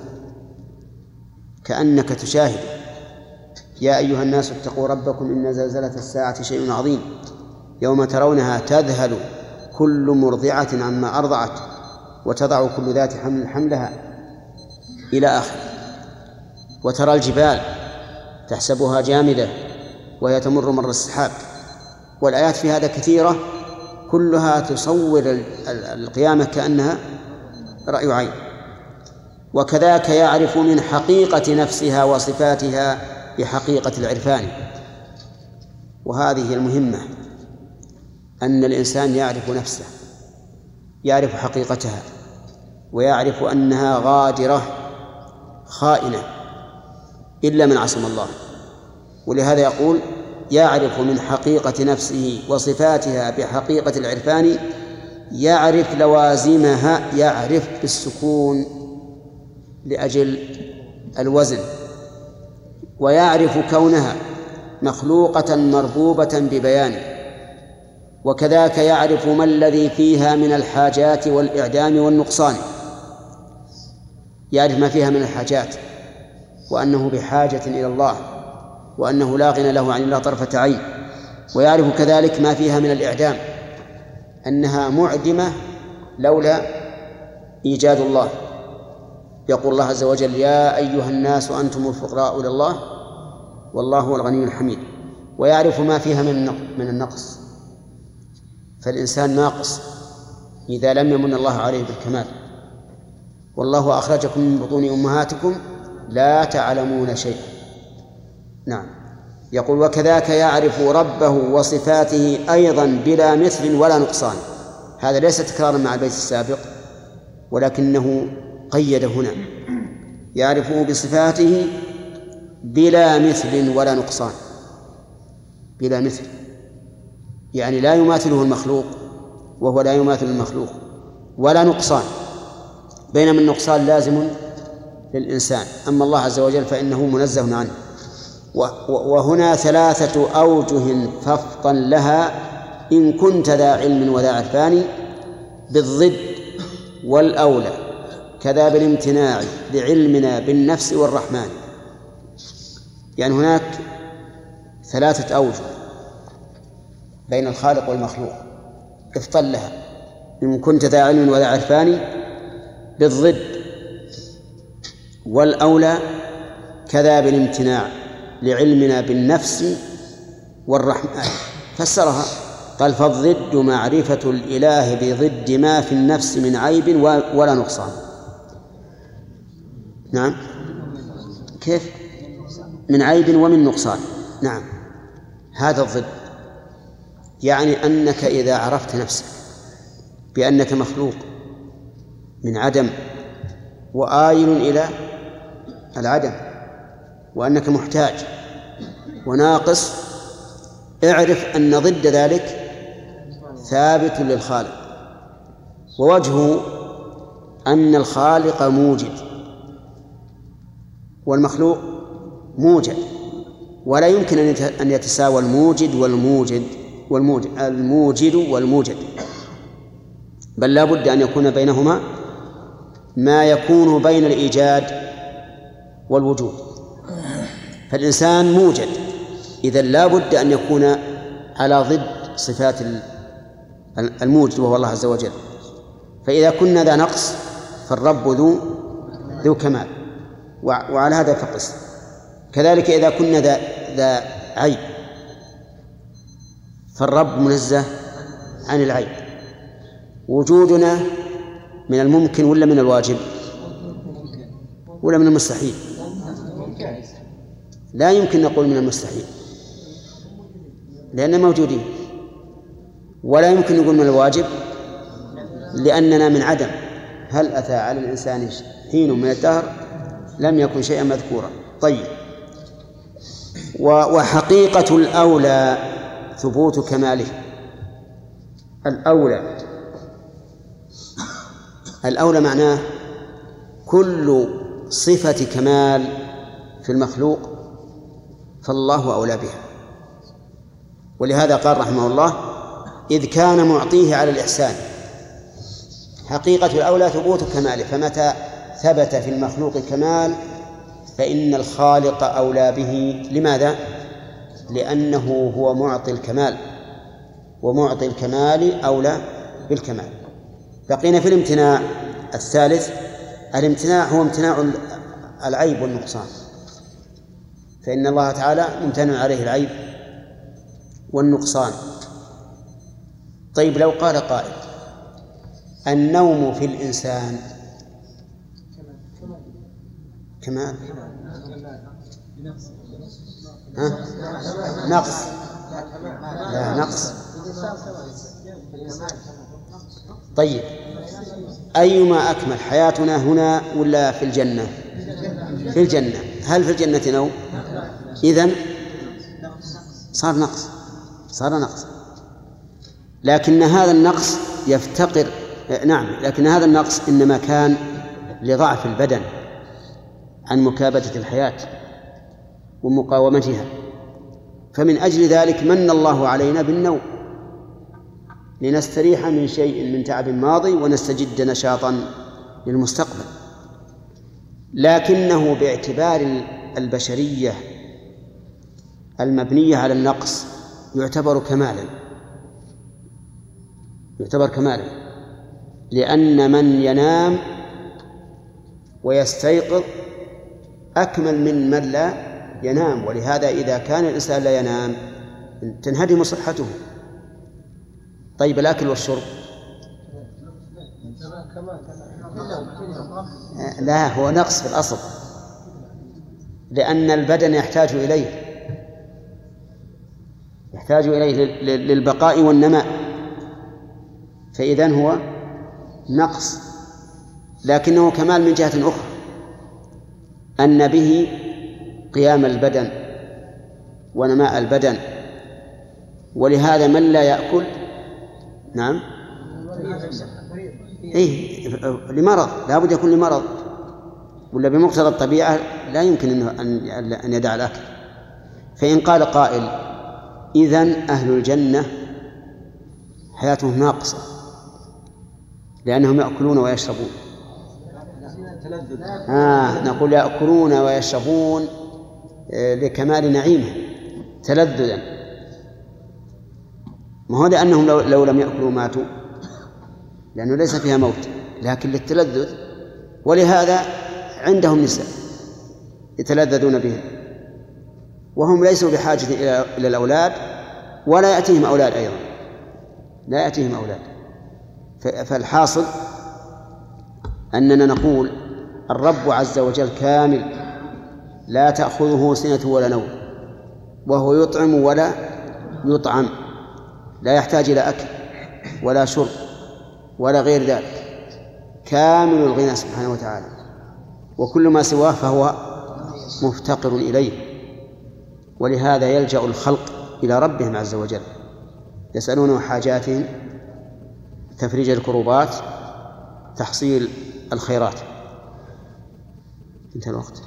كأنك تشاهد. يا أيها الناس اتقوا ربكم إن زلزلة الساعة شيء عظيم يوم ترونها تذهل كل مرضعة عما أرضعت وتضع كل ذات حمل حملها إلى آخر. وترى الجبال تحسبها جامدة وهي تمر مر السحاب. والآيات في هذا كثيرة، كلها تصور القيامة كأنها رأي عين. وكذاك يعرف من حقيقة نفسها وصفاتها بحقيقة العرفان. وهذه المهمة، أن الإنسان يعرف نفسه، يعرف حقيقتها، ويعرف أنها غادرة خائنة إلا من عصم الله. ولهذا يقول: يعرف من حقيقة نفسه وصفاتها بحقيقة العرفان، يعرف لوازمها، يعرف بالسكون لأجل الوزن، ويعرف كونها مخلوقة مربوبة ببيانه. وكذاك يعرف ما الذي فيها من الحاجات والإعدام والنقصان، يعرف ما فيها من الحاجات وأنه بحاجة إلى الله وأنه لا غنى له عن الله طرفة عين. ويعرف كذلك ما فيها من الإعدام، أنها معدمة لولا إيجاد الله. يقول الله عز وجل: يا أيها الناس أنتم الفقراء إلى الله والله هو الغني الحميد. ويعرف ما فيها من النقص، فالإنسان ناقص إذا لم يمن الله عليه بالكمال. والله أخرجكم من بطون أمهاتكم لا تعلمون شيئا. نعم. يقول: وكذاك يعرف ربه وصفاته أيضا بلا مثل ولا نقصان. هذا ليس تكرارا مع البيت السابق، ولكنه قيد هنا: يعرفه بصفاته بلا مثل ولا نقصان. بلا مثل يعني لا يماثله المخلوق وهو لا يماثل المخلوق، ولا نقصان، بينما النقصان لازم للإنسان، أما الله عز وجل فإنه منزه عنه. وهنا 3 أوجه فافطن لها إن كنت ذا علم وذا عرفان: بالضد والأولى كذا بالامتناع لعلمنا بالنفس والرحمن. يعني هناك 3 أوجه بين الخالق والمخلوق، افطن لها إن كنت ذا علم وذا عرفان، بالضد والأولى كذا بالامتناع لعلمنا بالنفس والرحمن. فسرها قال: فالضد معرفة الإله بضد ما في النفس من عيب ولا نقصان. نعم. كيف؟ من عيب ومن نقصان. نعم، هذا الضد. يعني أنك إذا عرفت نفسك بأنك مخلوق من عدم وآيل إلى العدم، وأنك محتاج وناقص، اعرف أن ضد ذلك ثابت للخالق. ووجهه أن الخالق موجد والمخلوق موجد، ولا يمكن أن يتساوى الموجد والموجد، بل لا بد أن يكون بينهما ما يكون بين الإيجاد والوجود. فالإنسان موجد، إذن لا بد أن يكون على ضد صفات الموجد وهو الله عز وجل. فإذا كنا ذا نقص فالرب ذو كمال، وعلى هذا فقس. كذلك إذا كنا ذا عيب فالرب منزه عن العيب. وجودنا من الممكن ولا من الواجب ولا من المستحيل؟ لا يمكن نقول من المستحيل، لأننا موجودين، ولا يمكن نقول من الواجب لأننا من عدم. هل أتى على الإنسان حين من الدهر لم يكن شيئا مذكورا. طيب، وحقيقة الأولى ثبوت كماله. الأولى معناه كل صفة كمال في المخلوق فالله أولى بها، ولهذا قال رحمه الله: إذ كان معطيه على الإحسان. حقيقة الأولى ثبوت كماله، فمتى ثبت في المخلوق كمال فإن الخالق أولى به. لماذا؟ لأنه هو معطي الكمال، ومعطي الكمال أولى بالكمال. بقينا في الامتناع الثالث. الامتناع هو امتناع العيب والنقصان، فإن الله تعالى ممتنع عليه العيب والنقصان. طيب، لو قال قائل: النوم في الإنسان كمال، نقص؟ لا، نقص. طيب، أيما أكمل، حياتنا هنا ولا في الجنة؟ في الجنة. هل في الجنة نوم؟ إذن صار نقص. لكن هذا النقص يفتقر، لكن هذا النقص إنما كان لضعف البدن عن مكابدة الحياة ومقاومتها، فمن أجل ذلك من الله علينا بالنوم لنستريح من شيء من تعب ماضي ونستجد نشاطا للمستقبل. لكنه باعتبار البشرية المبنية على النقص يعتبر كمالا، لأن من ينام ويستيقظ أكمل من لا ينام. ولهذا إذا كان الإنسان لا ينام تنهدم صحته. طيب، الأكل والشرب؟ لا، هو نقص في الأصل، لأن البدن يحتاج إليه للبقاء والنماء، فإذن هو نقص، لكنه كمال من جهة أخرى، أن به قيام البدن ونماء البدن. ولهذا من لا يأكل لمرض، لا بد يكون لمرض، ولا بمقتضى الطبيعة لا يمكن أن يدع الأكل. فإن قال قائل: إذن أهل الجنة حياتهم ناقصة لأنهم يأكلون ويشربون. نقول يأكلون ويشربون لكمال نعيمه تلذذا، ما هو لأنهم لو لم يأكلوا ماتوا، لأنه ليس فيها موت، لكن للتلذذ. ولهذا عندهم نساء يتلذذون بهم، وهم ليسوا بحاجة إلى الأولاد، ولا يأتيهم أولاد أيضا، لا يأتيهم أولاد. فالحاصل أننا نقول الرب عز وجل كامل، لا تأخذه سنة ولا نوم، وهو يطعم ولا يطعم، لا يحتاج إلى أكل ولا شرب ولا غير ذلك، كامل الغنى سبحانه وتعالى، وكل ما سواه فهو مفتقر إليه. ولهذا يلجأ الخلق إلى ربهم عز وجل، يسألونه حاجاتهم، تفريج الكروبات، تحصيل الخيرات. انتهى الوقت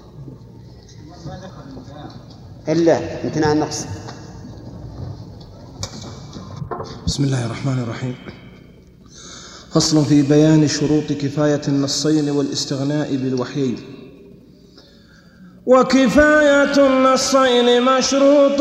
إلا امتناع النقص. بسم الله الرحمن الرحيم. فصل في بيان شروط كفاية النصين والاستغناء بالوحيين. وكفاية النصين مشروط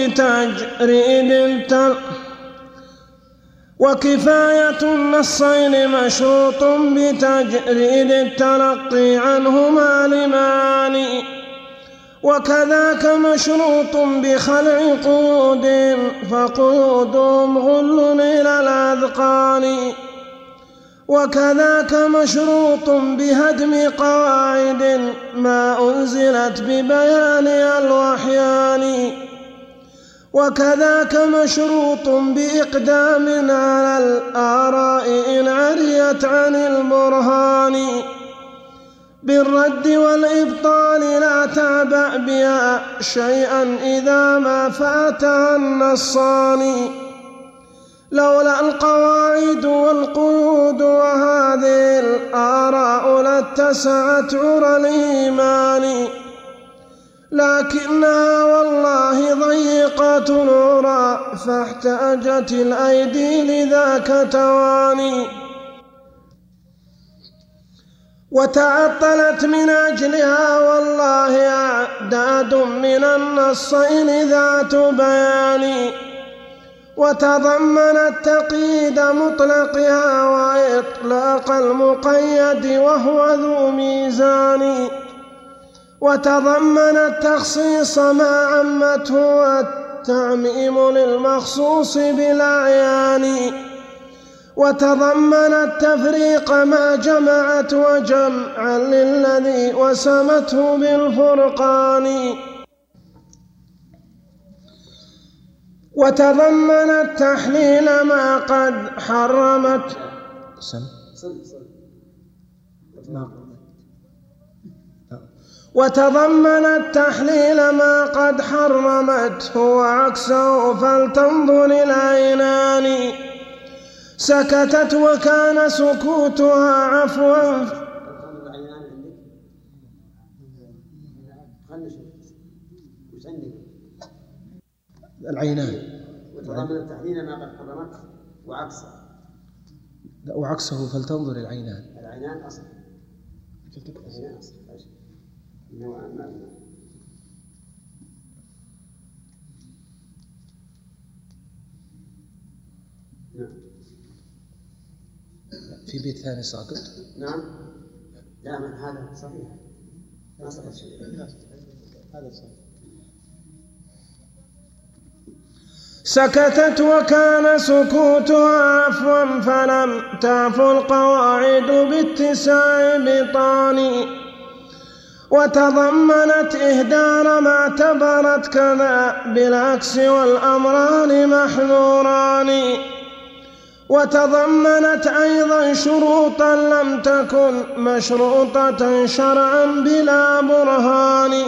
بتجريد التلقي عنهما لمعاني، وكذاك مشروط بخلع قيود فقيودهم غل إلى الأذقان، وكذاك مشروط بهدم قواعد ما أنزلت ببيان الوحيان، وكذاك مشروط بإقدام على الآراء إن عريت عن البرهان بالرد والإبطال لا تعبأ بها شيئا إذا ما فاتها النصان لولا القواعد والقيود وهذه الآراء لاتسعت عرى الإيمان لكنها والله ضيقة العرى فاحتاجت الأيدي لذاك تواني وتعطلت من أجلها والله أعداد من النصين ذات بيان وتضمنت تقييد مطلقها وإطلاق المقيد وهو ذو ميزان وتضمنت تخصيص ما عمته والتعميم للمخصوص بالأعيان وتضمنت تفريق ما جمعت وجمعا للذي وسمته بالفرقان وتضمنت تحليل ما قد حرمت وتضمنت تحليل ما قد حرمته وعكسه فلتنظر العينان سكتت وكان سكوتها عفوا العينان وتضمنت تحليل ما قد حرمت وعكسه فلتنظر العينان أصلا في بيت ثاني ساقط. نعم لا من هذا صحيح ما سقط شيء هذا صحيح. سكتت وكان سكوتها عفوا فلم تعف القواعد باتساع بطان وتضمنت إهدار ما اعتبرت كذا بالعكس والأمران محذوران وتضمنت أيضا شروطا لم تكن مشروطة شرعا بلا برهان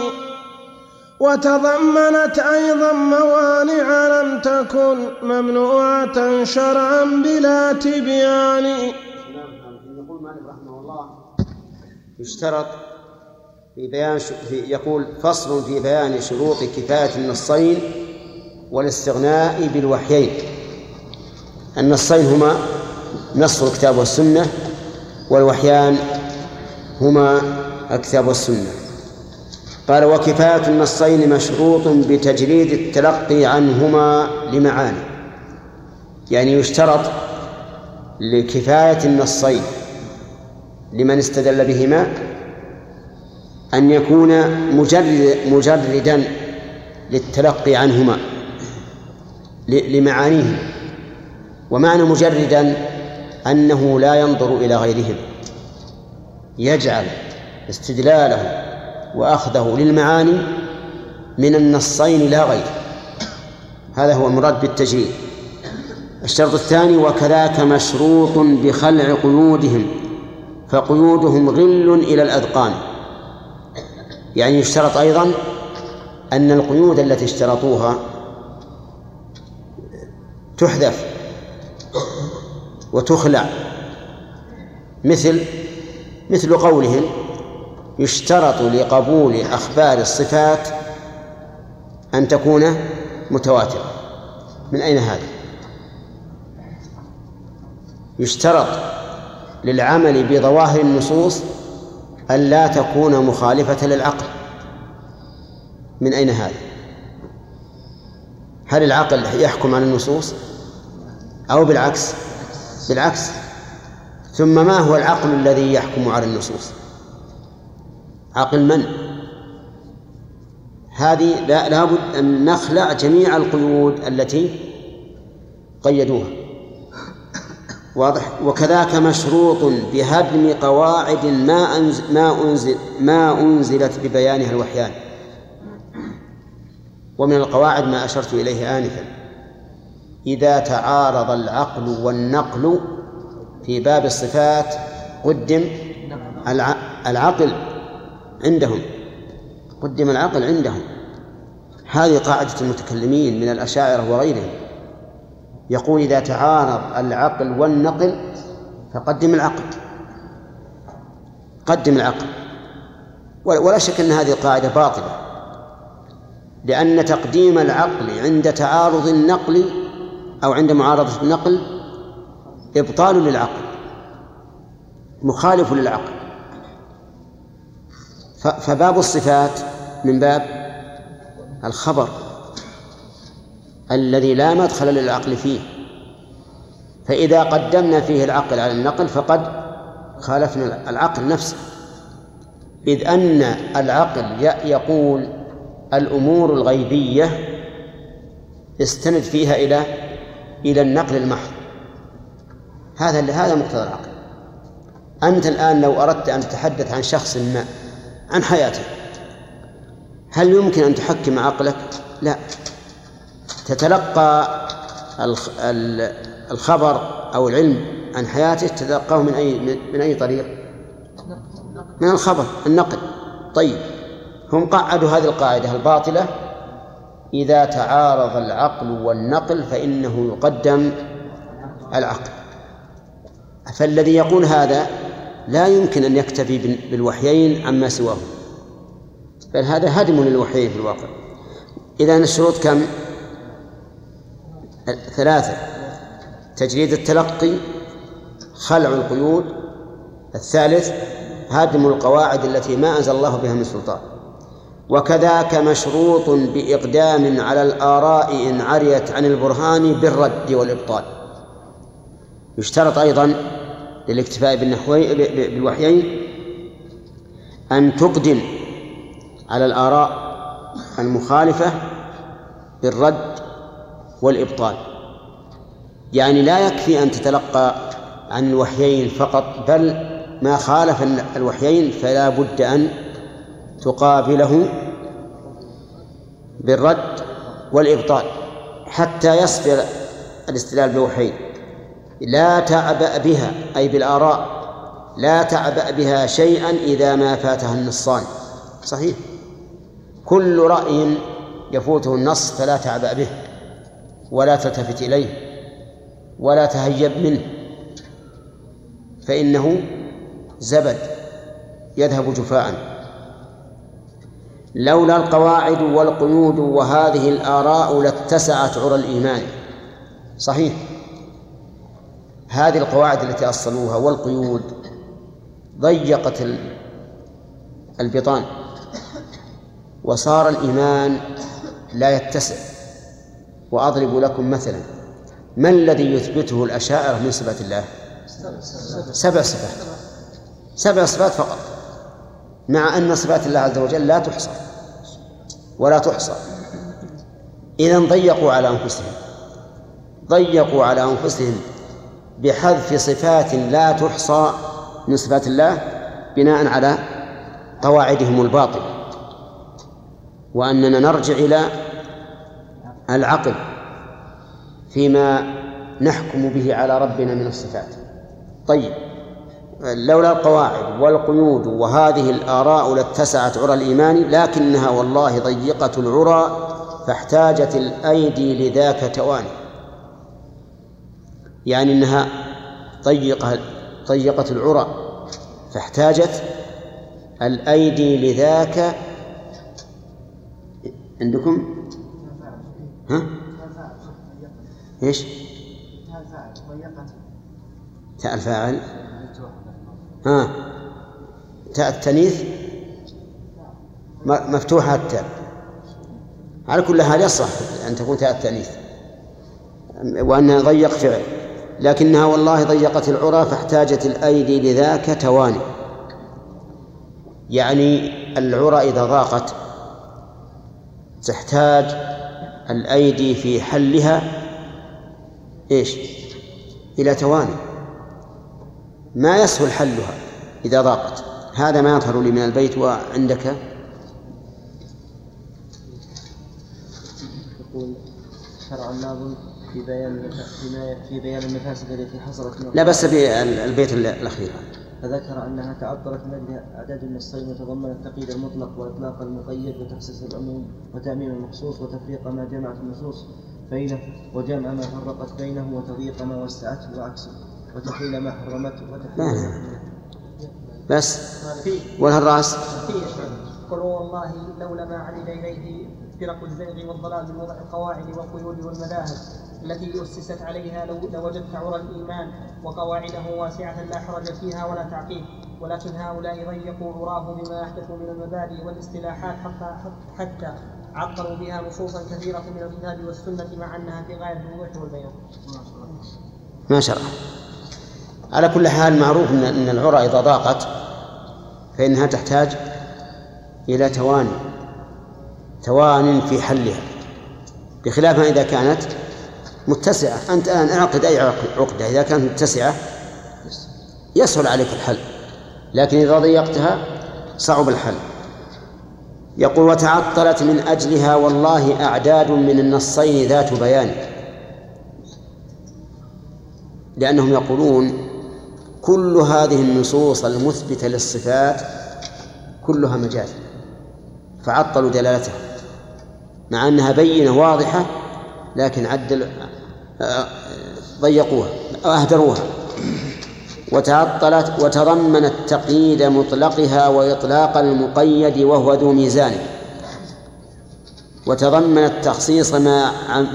وتضمنت أيضا موانع لم تكن ممنوعة شرعا بلا تبيان. يقول مالك رحمه الله يشترط في بيان يقول فصل في بيان شروط كفاية النصين والاستغناء بالوحيين. النصين هما نص الكتاب والسنة والوحيان هما الكتاب والسنة. قال وكفاية النصين مشروط بتجريد التلقي عنهما لمعاني، يعني يشترط لكفاية النصين لمن استدل بهما أن يكون مجردا للتلقي عنهما لمعانيهم. ومعنى مجردا أنه لا ينظر إلى غيرهم، يجعل استدلاله وأخذه للمعاني من النصين لا غير. هذا هو المراد بالتجريد. الشرط الثاني وكذاك مشروط بخلع قيودهم فقيودهم غل إلى الأذقان، يعني يشترط أيضا أن القيود التي اشترطوها تحذف وتخلع، مثل قولهم يشترط لقبول أخبار الصفات أن تكون متواترة. من أين هذا؟ يشترط للعمل بظواهر النصوص أن لا تكون مخالفة للعقل. من أين هذا؟ هل العقل يحكم على النصوص أو بالعكس؟ بالعكس. ثم ما هو العقل الذي يحكم على النصوص؟ عقل من؟ هذه لا بد أن نخلع جميع القيود التي قيدوها. واضح. وكذاك مشروط بهدم قواعد ما أنزلت ببيانها الوحيان. ومن القواعد ما أشرت إليه آنفا: إذا تعارض العقل والنقل في باب الصفات قدم العقل عندهم، قدم العقل عندهم. هذه قاعدة المتكلمين من الأشاعرة وغيرهم، يقول إذا تعارض العقل والنقل فقدم العقل، قدم العقل. ولا شك أن هذه القاعدة باطلة، لأن تقديم العقل عند تعارض النقل أو عند معارضة النقل إبطال للعقل، مخالف للعقل. فباب الصفات من باب الخبر الذي لا مدخل للعقل فيه، فإذا قدمنا فيه العقل على النقل فقد خالفنا العقل نفسه، إذ أن العقل يقول الأمور الغيبية استند فيها إلى النقل المحض. هذا مقتضى العقل. أنت الآن لو أردت أن تتحدث عن شخص ما، عن حياته، هل يمكن أن تحكم عقلك؟ لا، تتلقى الخبر أو العلم عن حياته تتلقاه من أي طريق؟ من الخبر، النقل. طيب، هم قعدوا هذه القاعدة الباطلة: إذا تعارض العقل والنقل فإنه يقدم العقل. فالذي يقول هذا لا يمكن أن يكتفي بالوحيين عما سواه، بل هذا هدم للوحيين في الواقع. إذن الشروط كم؟ 3: تجريد التلقي، خلع القيود. 3: هدم القواعد التي ما أنزل الله بها من سلطان. وكذاك مشروط بإقدام على الآراء إن عريت عن البرهان بالرد والإبطال. يشترط أيضا للاكتفاء بالوحيين أن تقدم على الآراء المخالفة بالرد والإبطال. يعني لا يكفي أن تتلقى عن الوحيين فقط، بل ما خالف الوحيين فلا بد أن تقابله بالرد والإبطال حتى يصبر الاستدلال بالوحيين. لا تعبأ بها، أي بالآراء، لا تعبأ بها شيئا إذا ما فاتها النصان. صحيح، كل رأي يفوته النص فلا تعبأ به ولا تلتفت إليه ولا تهيب منه، فإنه زبد يذهب جفاء. لولا القواعد والقيود وهذه الآراء لاتسعت عرى الإيمان. صحيح، هذه القواعد التي أصلوها والقيود ضيقت البطان، وصار الإيمان لا يتسع. وأضرب لكم مثلا: ما الذي يثبته الأشاعرة من صفات الله؟ 7 صفات، 7 صفات فقط، مع أن صفات الله عز وجل لا تحصى ولا تحصى. إذن ضيقوا على أنفسهم بحذف صفات لا تحصى من صفات الله بناء على قواعدهم الباطلة، وأننا نرجع إلى العقل فيما نحكم به على ربنا من الصفات. طيب، لولا القواعد والقيود وهذه الآراء لاتسعت عرى الإيمان، لكنها والله ضيقة العرى فاحتاجت الأيدي لذاك تواني. يعني أنها ضيقت العرى فاحتاجت الأيدي لذاك. عندكم إيش؟ تاء الفاعل، تاء التانيث مفتوحة التاء. على كل حال يصح أن تكون تاء التانيث وأنها ضيق فعل، لكنها والله ضيقت العرى فاحتاجت الأيدي لذاك تواني. يعني العرى إذا ضاقت تحتاج الأيدي في حلها إيش؟ إلى تواني، ما يسهل حلها إذا ضاقت. هذا ما يظهر لي من البيت. وعندك ذكر الناظم في بيان المفاسد التي حصلت من لا بس بالبيت الأخير. فذكر أنها تعطلت من أجل أعداد النصين وتضمنت تقييد المطلق وإطلاق المقيد وتخصيص العموم وتعميم المخصوص وتفريق ما جمعت النصوص بينه وجمع ما فرقت بينه وتضييق ما وسعته وعكسه وتحيل ما حرمته وتحيل بس والهراس قل والله لولا ما عمل إليه فرق الزيغ والضلال من وضع القواعد والقيود والمذاهب التي أسست عليها لوجدت عرى الإيمان وقواعده واسعة لا حرج فيها ولا تعقيد، ولكن هؤلاء ضيقوا عراه بما أحدثوا من المبادئ والاصطلاحات حتى عطلوا بها نصوصا كثيرة من الكتاب والسنة مع أنها في غاية الوضوح والبيان. ما شاء الله. على كل حال معروف أن العرى إذا ضاقت فإنها تحتاج إلى توان في حلها، بخلاف ما إذا كانت متسعة. أنت الآن اعقد أي عقدة إذا كانت متسعة يسهل عليك الحل، لكن إذا ضيقتها صعب الحل. يقول وتعطلت من أجلها والله أعداد من النصين ذات بيان، لأنهم يقولون كل هذه النصوص المثبتة للصفات كلها مجاز، فعطلوا دلالتها مع أنها بينة واضحة، لكن ضيقوها أهدروها. وتعطلت وتضمنت تقييد مطلقها وإطلاق المقيد وهو ذو ميزان، وتضمنت تخصيص ما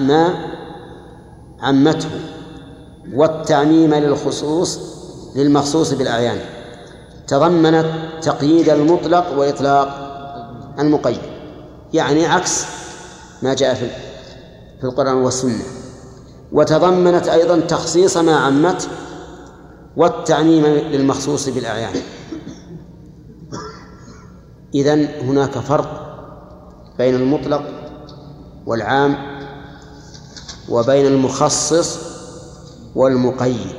عمته والتعميم للمخصوص بالأعيان. تضمنت تقييد المطلق وإطلاق المقيد، يعني عكس ما جاء في القرآن والسنة. وتضمنت أيضا تخصيص ما عمت والتعميم للمخصوص بالأعيان. إذن هناك فرق بين المطلق والعام وبين المخصص والمقيد،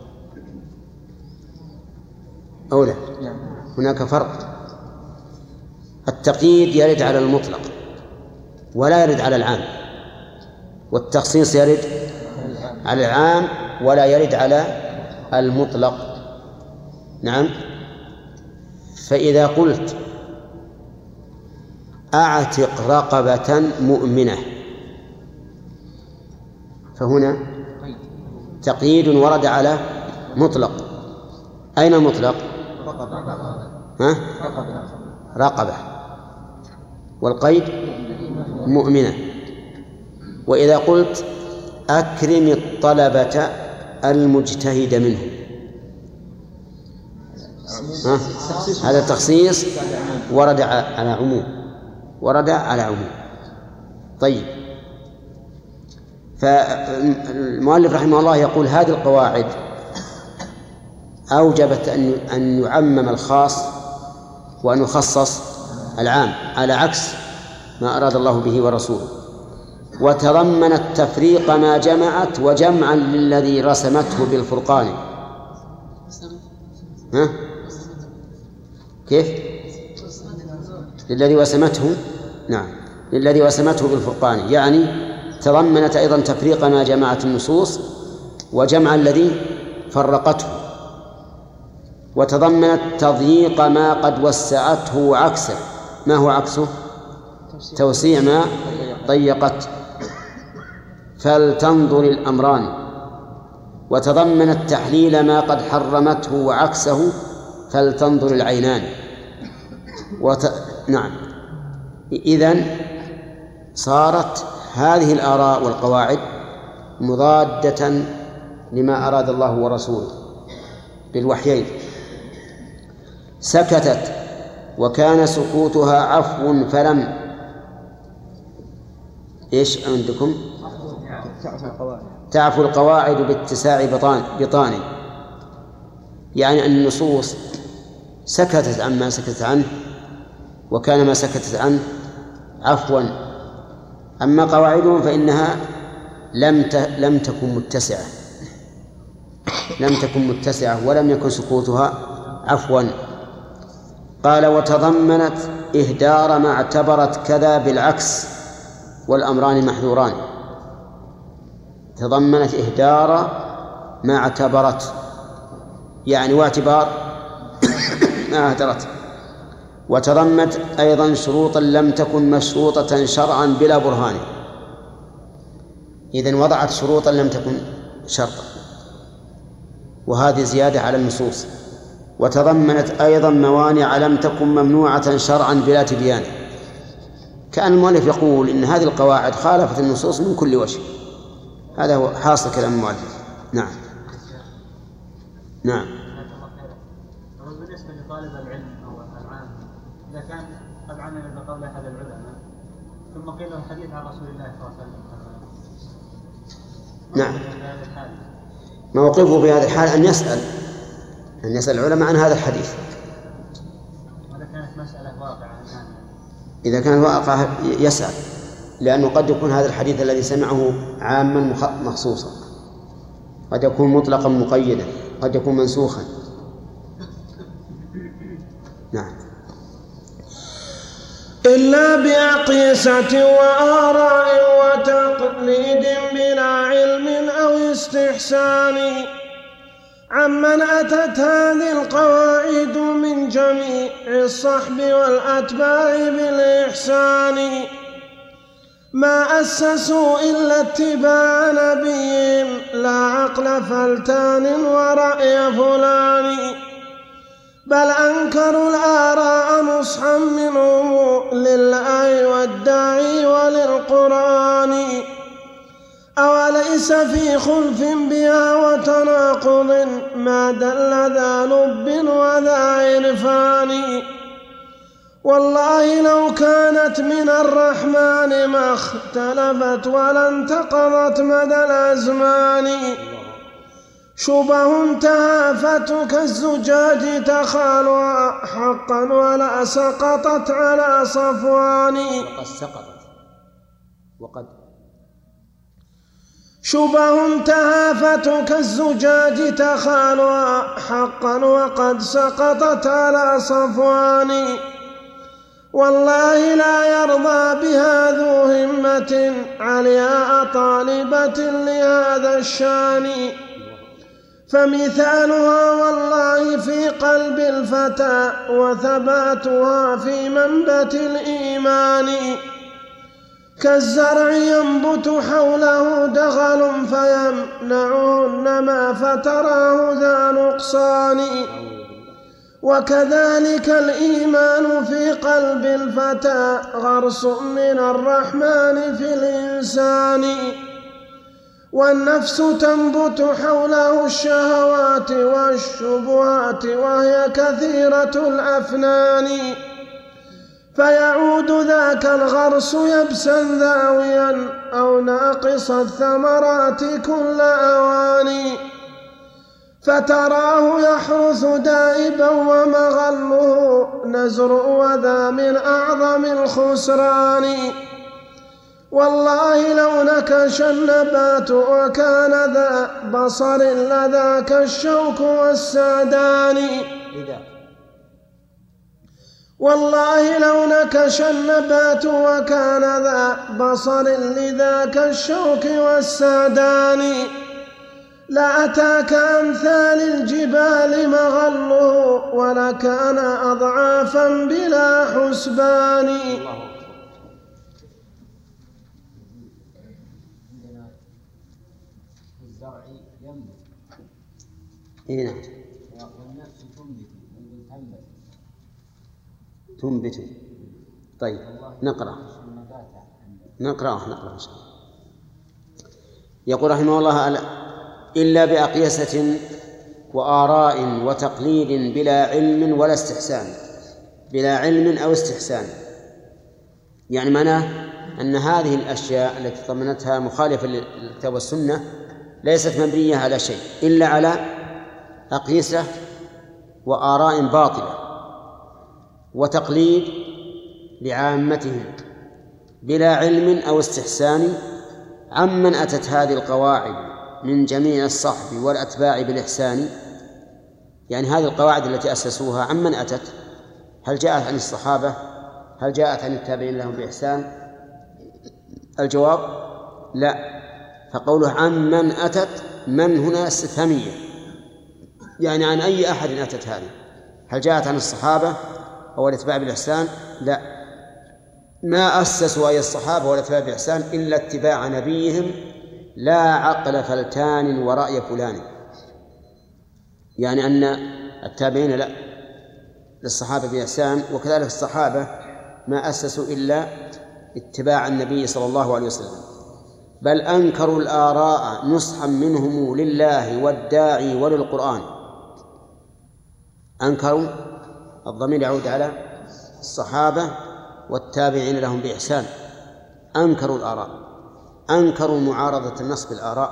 أو لا؟ هناك فرق. التقييد يرد على المطلق ولا يرد على العام، والتخصيص يرد على العام ولا يرد على المطلق. نعم. فإذا قلت أعتق رقبة مؤمنة فهنا تقييد ورد على مطلق. أين المطلق؟ رقبة، والقيد مؤمنة. وإذا قلت أكرم الطلبة المجتهد منهم هذا التخصيص ورد على عموم. طيب، فالمؤلف رحمه الله يقول هذه القواعد أوجبت أن يعمم الخاص وأن يخصص العام، على عكس ما أراد الله به ورسوله. وتضمنت تفريق ما جمعت وجمعا للذي رسمته بالفرقان. كيف؟ للذي وسمته، نعم، للذي وسمته بالفرقان، يعني تضمنت أيضا تفريق ما جمعت النصوص وجمع الذي فرقته. وتضمنت تضييق ما قد وسعته وعكسه. ما هو عكسه؟ توسيع ما ضيقت. فلتنظر الأمران. وتضمنت تحليل ما قد حرمته وعكسه. فلتنظر العينان. نعم. إذن صارت هذه الآراء والقواعد مضادة لما أراد الله ورسوله بالوحيين. سكتت وكان سكوتها عفو فلم إيش عندكم؟ تعفو القواعد باتساع بطان، يعني أن النصوص سكتت عما سكتت عنه، وكان ما سكتت عنه عفوا. أما قواعدهم فإنها لم تكن متسعة ولم يكن سكوتها عفوا. قال وتضمنت إهدار ما اعتبرت كذا بالعكس والأمران محذوران. تضمنت إهدار ما اعتبرت، يعني واعتبار ما أهدرت. وتضمنت أيضا شروطا لم تكن مشروطة شرعا بلا برهان، إذن وضعت شروطا لم تكن شرطا، وهذه زيادة على النصوص. وتضمنت أيضا موانع لم تكن ممنوعة شرعا بلا تبيان، كأن المؤلف يقول إن هذه القواعد خالفت النصوص من كل وجه. هذا هو حاصل كلام المؤلف. نعم. نعم. بالنسبة لطالب العلم أو العام، إذا كان قد عمل بقول أحد العلماء ثم قيل له الحديث عن رسول الله صلى الله عليه وسلم، نعم، موقفه في هذه الحال أن يسأل العلماء عن هذا الحديث. إذا كانت مسألة واقعة، إذا كان واقع يسأل، لأنه قد يكون هذا الحديث الذي سمعه عاما مخصوصا، قد يكون مطلقا مقيدا، قد يكون منسوخا. نعم. إلا بأقيسة وآراء وتقليد بلا علم أو استحسان، عمن أتت هذه القواعد من جميع الصحب والأتباع بالإحسان، ما أسسوا إلا اتباع نبيهم لا عقل فلتان ورأي فلان، بل أنكروا الآراء نصحا منهم لله والداعي وللقرآن، أوليس في خلف بها وتناقض ما دل ذا لب وذا عرفان، والله لو كانت من الرحمن ما اختلفت ولا انتقضت مدى الأزمان، شبه تهافت كالزجاج تخالها حقا ولا سقطت على صفوان، شبه تهافت كالزجاج تخالها حقا وقد سقطت على صفوان، والله لا يرضى بها ذو همة علياء طالبة لهذا الشان، فمثالها والله في قلب الفتى وثباتها في منبت الإيمان، كالزرع ينبت حوله دغل فيمنعه النما فتراه ذا نقصان، وكذلك الإيمان في قلب الفتى غرس من الرحمن في الإنسان، والنفس تنبت حوله الشهوات والشبهات وهي كثيرة الأفنان، فيعود ذاك الغرس يبسا ذاويا أو ناقص الثمرات كل أوان، فتراه يحرث دائبا ومغله نزر وذا من أعظم الخسران، والله لو نكش النبات وكان ذا بصر لذاك الشوك والسادان، والله لو نكش النبات وكان ذا بصر لذاك الشوك والسادان، لأتاك أمثال الجبال مغله ولكان أضعافا بلا حسبان. والنفس تنبت. طيب نقرأ إن شاء الله. يقول رحمه الله: إلا بأقيسة وآراء وتقليد بلا علم ولا استحسان. بلا علم أو استحسان يعني معناه أن هذه الأشياء التي ضمنتها مخالفة للكتاب والسنة ليست مبنية على شيء إلا على أقيسة وآراء باطلة وتقليد لعامتهم بلا علم أو استحسان، عمن أتت هذه القواعد من جميع الصحب والأتباع بالإحسان. يعني هذه القواعد التي أسسوها عمن أتت؟ هل جاءت عن الصحابة؟ هل جاءت عن التابعين لهم بإحسان؟ الجواب لا، فقوله عن من أتت، من هنا استفهامية، يعني عن أي أحد أتت هذه. هل جاءت عن الصحابة أو الاتباع بالإحسان؟ لا، ما أسسوا أي الصحابة والاتباع بالإحسان إلا اتباع نبيهم، لا عقل فلتان ورأي فلان. يعني أن التابعين لا للصحابة بإحسان، وكذلك الصحابة ما أسسوا إلا اتباع النبي صلى الله عليه وسلم، بل أنكروا الآراء نصحا منهم لله والداعي وللقرآن. أنكروا، الضمير يعود على الصحابة والتابعين لهم بإحسان. أنكروا الآراء، أنكروا معارضة النص بالآراء.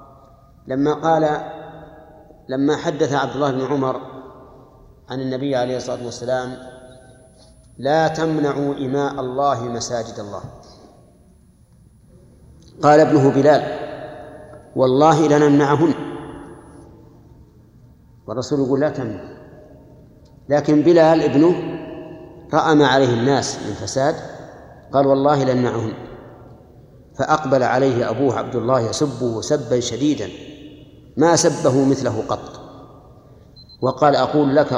لما حدث عبد الله بن عمر عن النبي عليه الصلاة والسلام: لا تمنعوا إماء الله مساجد الله، قال ابنه بلال: والله لنمنعهن. والرسول يقول لا تمنع، لكن بلال ابنه رأى ما عليه الناس من فساد، قال: والله لنمنعهن. فأقبل عليه أبوه عبد الله يسبه سبا شديدا ما سبه مثله قط، وقال: أقول لك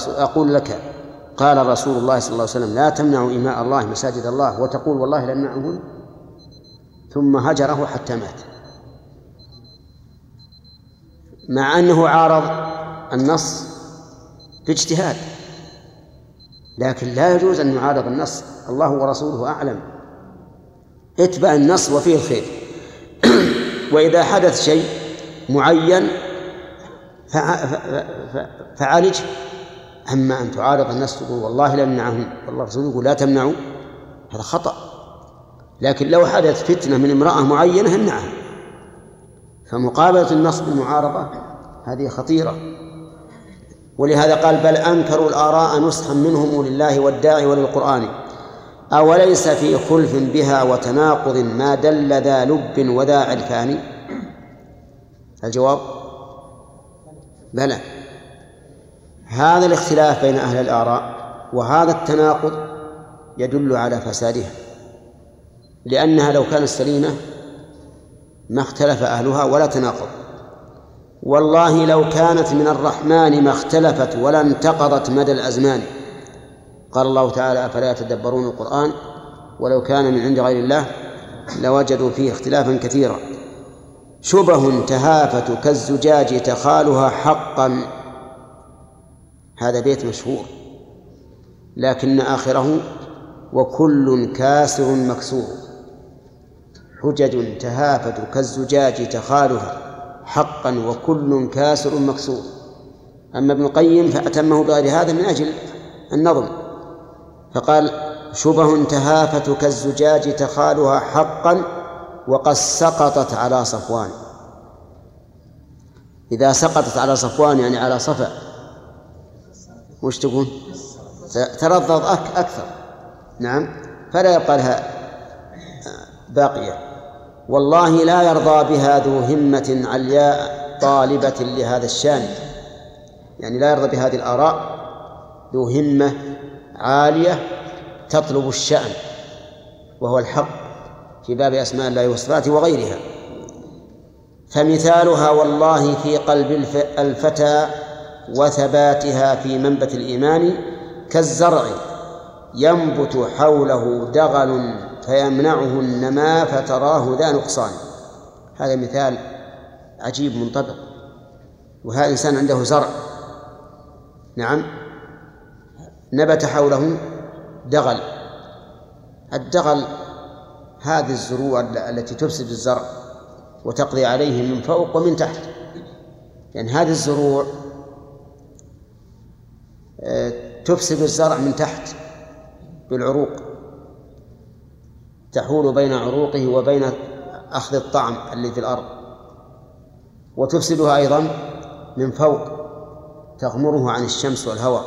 قال رسول الله صلى الله عليه وسلم: لا تمنعوا إماء الله مساجد الله، وتقول والله لنمنعهن. ثم هجره حتى مات، مع أنه عارض النص باجتهاد، لكن لا يجوز أن يعارض النص، الله ورسوله أعلم. اتبع النص وفيه الخير. وإذا حدث شيء معين فعالج. أما أن تعارض النص تقول والله لا نمنعهم والله رسوله يقول لا تمنعوا، هذا خطأ. لكن لو حدث فتنة من امرأة معينة امنعها. فمقابلة النص بالمعارضة هذه خطيرة. ولهذا قال: بل أنكروا الآراء نصحا منهم لله والداعي وللقرآن، أوليس في خلف بها وتناقض ما دل ذا لب وذا عرفان؟ الجواب: بلى. هذا الاختلاف بين أهل الآراء وهذا التناقض يدل على فسادها، لأنها لو كانت سليمة ما اختلف أهلها ولا تناقض. والله لو كانت من الرحمن ما اختلفت ولا انتقضت مدى الأزمان. قال الله تعالى: أفلا يتدبرون القرآن ولو كان من عند غير الله لوجدوا فيه اختلافا كثيرا. شبه تهافت كالزجاج تخالها حقا. هذا بيت مشهور، لكن آخره: وكل كاسر مكسور. حجج تهافت كالزجاج تخالها حقا وكل كاسر مكسور. أما ابن القيم فأتمه بغير هذا من أجل النظم، فقال: شبه تهافت كالزجاج تخالها حقا وقد سقطت على صفوان. إذا سقطت على صفوان يعني على صفا، وش تقول؟ ترضض أكثر. نعم، فلا يبقى لها باقية. والله لا يرضى بها ذو همة علياء طالبة لهذا الشان، يعني لا يرضى بهذه الآراء ذو همة عالية تطلب الشأن وهو الحق في باب أسماء الله وصفاته وغيرها. فمثالها والله في قلب الفتى وثباتها في منبت الإيمان كالزرع ينبت حوله دغل فيمنعه النما فتراه ذا نقصان. هذا مثال عجيب منطبق. وهذا الإنسان عنده زرع، نعم، نبت حوله دغل. الدغل هذه الزروع التي تفسد الزرع وتقضي عليه من فوق ومن تحت. يعني هذه الزروع تفسد الزرع من تحت بالعروق، تحول بين عروقه وبين أخذ الطعم اللي في الأرض، وتفسدها أيضا من فوق، تغمره عن الشمس والهواء.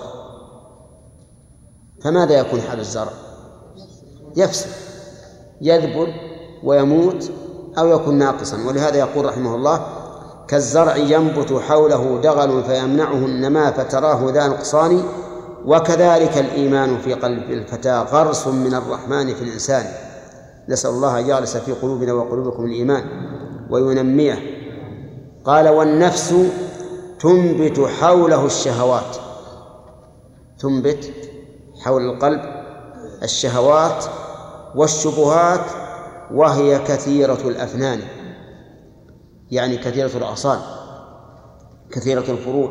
فماذا يكون حال الزرع؟ يفسد، يذبل ويموت أو يكون ناقصا. ولهذا يقول رحمه الله: كالزرع ينبت حوله دغل فيمنعه النما فتراه ذا نقصان. وكذلك الإيمان في قلب الفتى غرس من الرحمن في الإنسان. نسأل الله أن يغرس في قلوبنا وقلوبكم الإيمان. وينميه. قال والنفس تنبت حوله الشهوات، تنبت حول القلب الشهوات والشبهات، وهي كثيرة الأفنان، يعني كثيرة الأصال، كثيرة الفروع.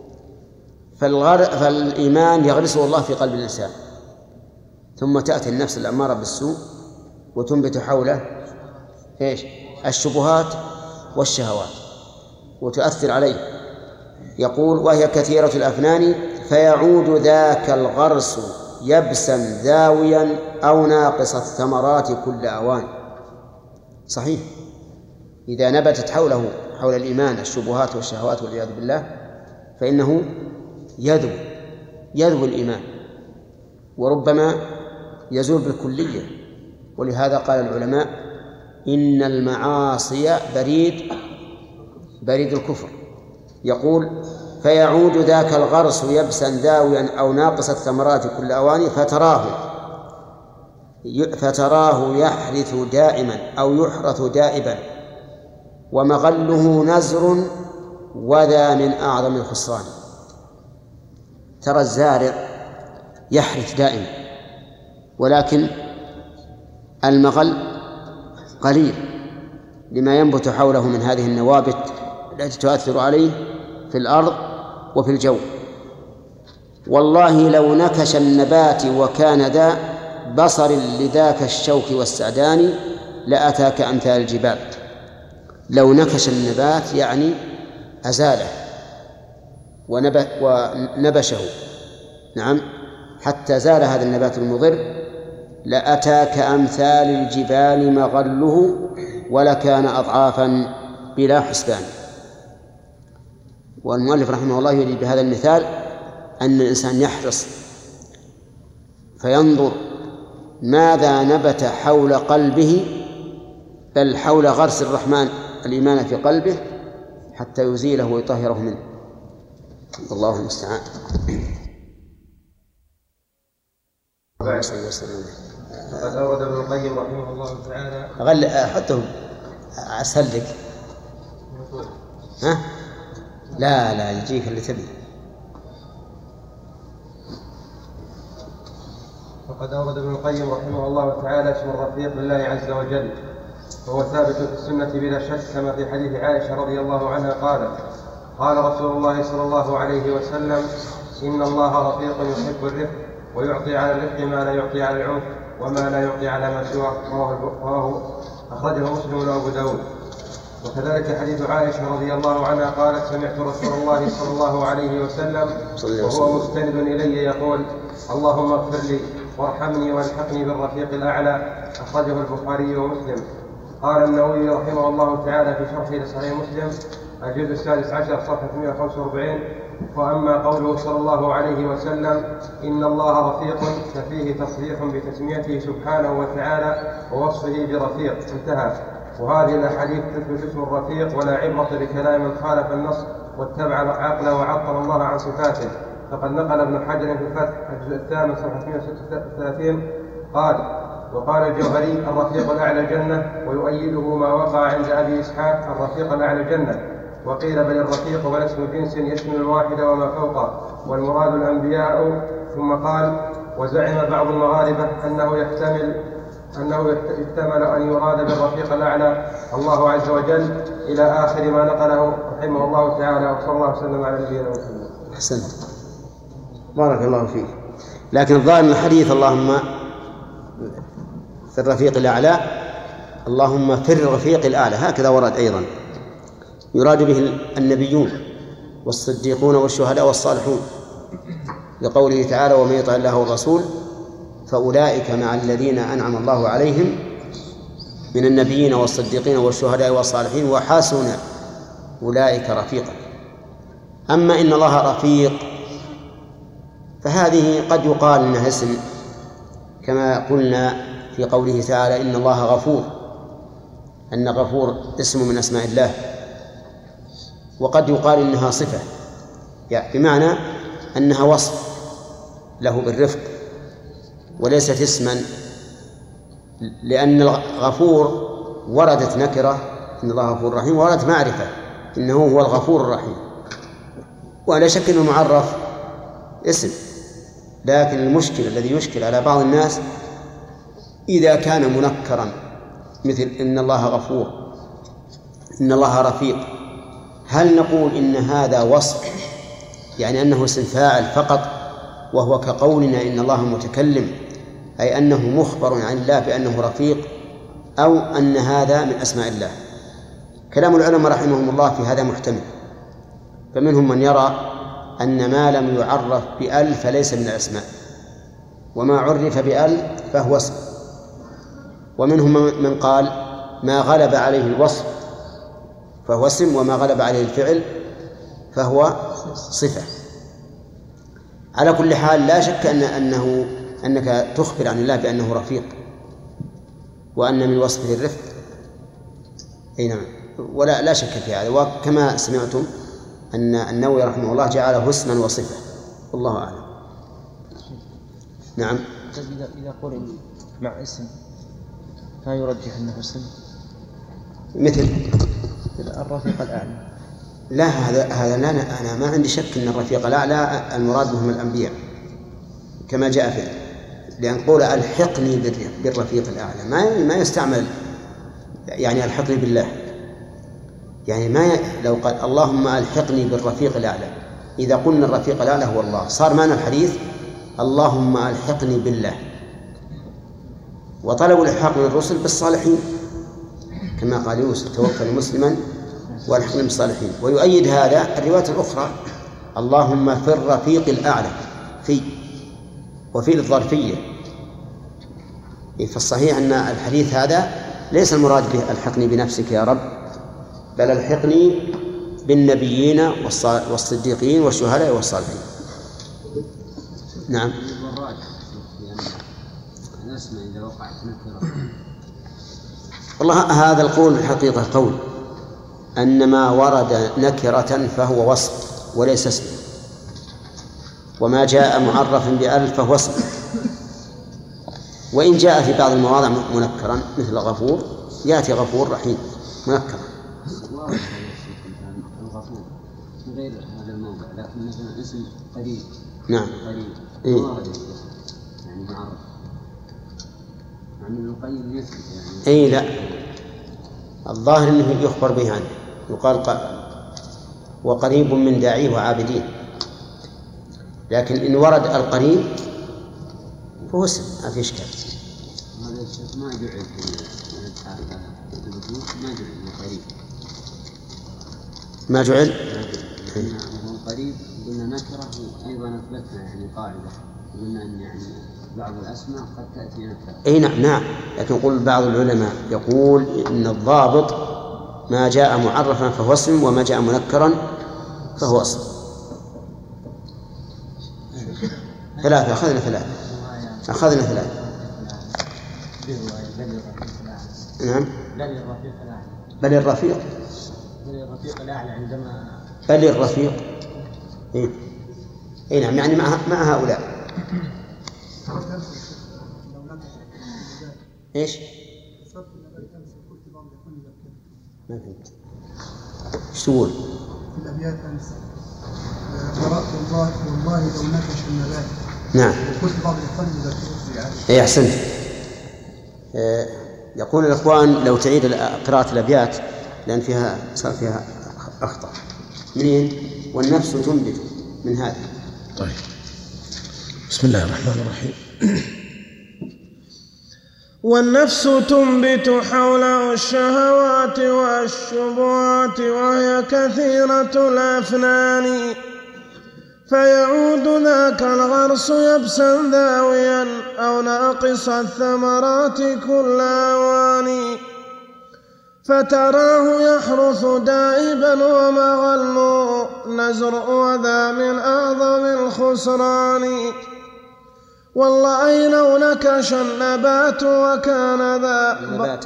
فالإيمان يغرسه الله في قلب الإنسان، ثم تأتي النفس الأمارة بالسوء وتنبت حوله إيش؟ الشبهات والشهوات وتؤثر عليه. يقول وهي كثيرة الأفنان فيعود ذاك الغرس يبسا ذاويا أو ناقص الثمرات كل أوان. صحيح، إذا نبتت حوله حول الإيمان الشبهات والشهوات والعياذ بالله فإنه يذوي الإيمان، وربما يزول بالكلية. ولهذا قال العلماء إن المعاصي بريد الكفر. يقول فيعود ذاك الغرس يبسا ذاويا أو ناقص الثمرات كل أوان فتراه يحرث دائما أو يحرث دائبا، ومغله نزر وذا من أعظم الخسران. ترى الزارع يحرث دائما ولكن المغل قليل لما ينبت حوله من هذه النوابت التي تؤثر عليه في الأرض وفي الجو. والله لو نكش النبات وكان ذا بصر لذاك الشوك والسعدان لأتاك أمثال الجبال. لو نكش النبات يعني أزاله ونبشه، نعم، حتى زال هذا النبات المضر لأتاك أمثال الجبال مغله ولكان أضعافا بلا حسبان. والمؤلف رحمه الله يريد بهذا المثال أن الإنسان يحرص فينظر ماذا نبت حول قلبه، بل حول غرس الرحمن الإيمان في قلبه، حتى يزيله ويطهره منه. الله المستعان. قد أورد ابن القيم رحمه الله تعالى حطه أسهل لك. ها؟ لا يجيك اللي تبي. وقد أورد ابن القيم رحمه الله تعالى اسم الرفيق لله عز وجل، وهو ثابت في السنة بلا شك، كما في حديث عائشة رضي الله عنها قالت قال رسول الله صلى الله عليه وسلم إن الله رفيق يحب الرفق ويعطي على الرفق ما لا يعطي على العنف وما لا يعطي على ما سواه، رواه أخرجه مسلم وأبو داود. وكذلك حديث عائشة رضي الله عنها قالت سمعت رسول الله صلى الله عليه وسلم وهو مستند إلي يقول اللهم اغفر لي وارحمني والحقني بالرفيق الأعلى، أخرجه البخاري ومسلم. قال النووي رحمه الله تعالى في شرحه لصحيح مسلم الجزء السادس عشر صفحة 145: وأما قوله صلى الله عليه وسلم إن الله رفيق ففيه تصريح بتسميته سبحانه وتعالى ووصفه برفيق، انتهى. وهذه الأحاديث تثبت اسم الرفيق ولا عبرة بكلام من خالف النص واتبع العقل وعطل الله عن صفاته. فقد نقل ابن حجر في الفتح الجزء الثامن صفحة 136 قال وقال الجوهري الرفيق الأعلى الجنة، ويؤيده ما وقع عند أبي إسحاق الرفيق الأعلى الجنة. وقيل بل الرفيق بل اسم جنس يشمل الواحد وما فوقه والمراد الأنبياء. ثم قال وزعم بعض المغاربة أنه يحتمل أن يراد بالرفيق الأعلى الله عز وجل إلى آخر ما نقله رحمه الله تعالى، وصلى الله وسلم على نبينا محمد. أحسنت، بارك الله فيك. لكن الظاهر من الحديث اللهم في الرفيق الأعلى، اللهم في الرفيق الأعلى، هكذا ورد أيضا، يراد به النبيون والصديقون والشهداء والصالحون، لقوله تعالى ومن يطع الله والرسول فأولئك مع الذين أنعم الله عليهم من النبيين والصديقين والشهداء والصالحين وحسن أولئك رفيقا. أما إن الله رفيق فهذه قد يقال إنها اسم، كما قلنا في قوله تعالى إن الله غفور، أن غفور اسم من أسماء الله، وقد يقال إنها صفة، يعني بمعنى أنها وصف له بالرفق وليست اسما، لأن الغفور وردت نكرة إن الله غفور رحيم، وردت معرفة إنه هو الغفور الرحيم، ولا شك أنه معرف اسم. لكن المشكل الذي يشكل على بعض الناس إذا كان منكرا، مثل إن الله غفور، إن الله رفيق، هل نقول إن هذا وصف يعني أنه اسم فاعل فقط، وهو كقولنا إن الله متكلم، أي أنه مخبر عن الله بأنه رفيق، أو أن هذا من أسماء الله؟ كلام العلماء رحمهم الله في هذا محتمل، فمنهم من يرى أن ما لم يعرف بأل فليس من الأسماء، وما عرف بأل فهو اسم، ومنهم من قال ما غلب عليه الوصف فهو اسم، وما غلب عليه الفعل فهو صفة. على كل حال لا شك أنك تخبر عن الله بأنه رفيق، وأن من وصفه الرفق، أي نعم، ولا لا شك في هذا. وكما سمعتم أن النووي رحمه الله جعله اسما وصفة، والله أعلم. نعم. إذا قرن مع اسم لا يرجح أنه اسم، مثل الرفيق الأعلى. لا، هذا لا، أنا ما عندي شك أن الرفيق الأعلى المراد بهم الأنبياء كما جاء فيه، لأن قول ألحقني بالرفيق الأعلى ما يستعمل يعني ألحقني بالله، يعني لو قال اللهم ألحقني بالرفيق الأعلى، إذا قلنا الرفيق الأعلى هو الله صار معنى الحديث اللهم ألحقني بالله. وطلبوا الإلحاق من الرسل بالصالحين كما قال يوسف توفني مسلما والحقني بالصالحين. ويؤيد هذا الرواية الأخرى اللهم في الرفيق الأعلى، وفي الظرفية. فالصحيح أن الحديث هذا ليس المراد به ألحقني بنفسك يا رب، بل ألحقني بالنبيين والصديقين والشهداء والصالحين. نعم. والله هذا القول الحقيقة قول أن ما ورد نكرة فهو وصف وليس اسم، وما جاء معرفا بألف فهو اسم، وإن جاء في بعض المواضع منكرا مثل غفور، يأتي غفور رحيم منكرا. الغفور غير هذا الموضع، لكن مثلا اسم قريب. نعم. قريب. إيه؟ يعني معرف. يعني ابن القيم يثبت يعني. أي لا، الظاهر أنه يخبر به عنه، يقال وقريب من داعيه وعابدين، لكن إن ورد القريب فهو اسم ما في إشكال. هذا الشيء ما جعل قريب، ما جعل هو قريب. قلنا نكره أيضا أثبتنا يعني قاعدة، قلنا أن يعني بعض الأسماء قد تأتي نكرة. أي نعم، لكن قل بعض العلماء يقول إن الضابط ما جاء معرفا فهو اسم، وما جاء منكرا فهو اسم. ثلاثة أخذنا ثلاثة. نعم. بل الرفيق الأعلى عندما بل الرفيق. إيه نعم، يعني مع هؤلاء. إيش؟ ما فهمت. إيش تقول؟ في الأبيات أمس قرأت والله لو نكش النبات. نعم. قلت بعض الإخوان يذكرون. إيه أحسنت. يقول الإخوان لو تعيد قراءة الأبيات لأن صار فيها أخطاء. منين؟ والنفس تنبت من هذا. طيب، بسم الله الرحمن الرحيم. والنفس تنبت حوله الشهوات والشبهات، وهي كثيرة الأفنان، فيعود ذاك الغرس يبسا ذاويا أو ناقص الثمرات كل أوان، فتراه يحرث دائبا ومغل نزر، وذا من أعظم الخسران. والله لو نكش النبات وكان ذا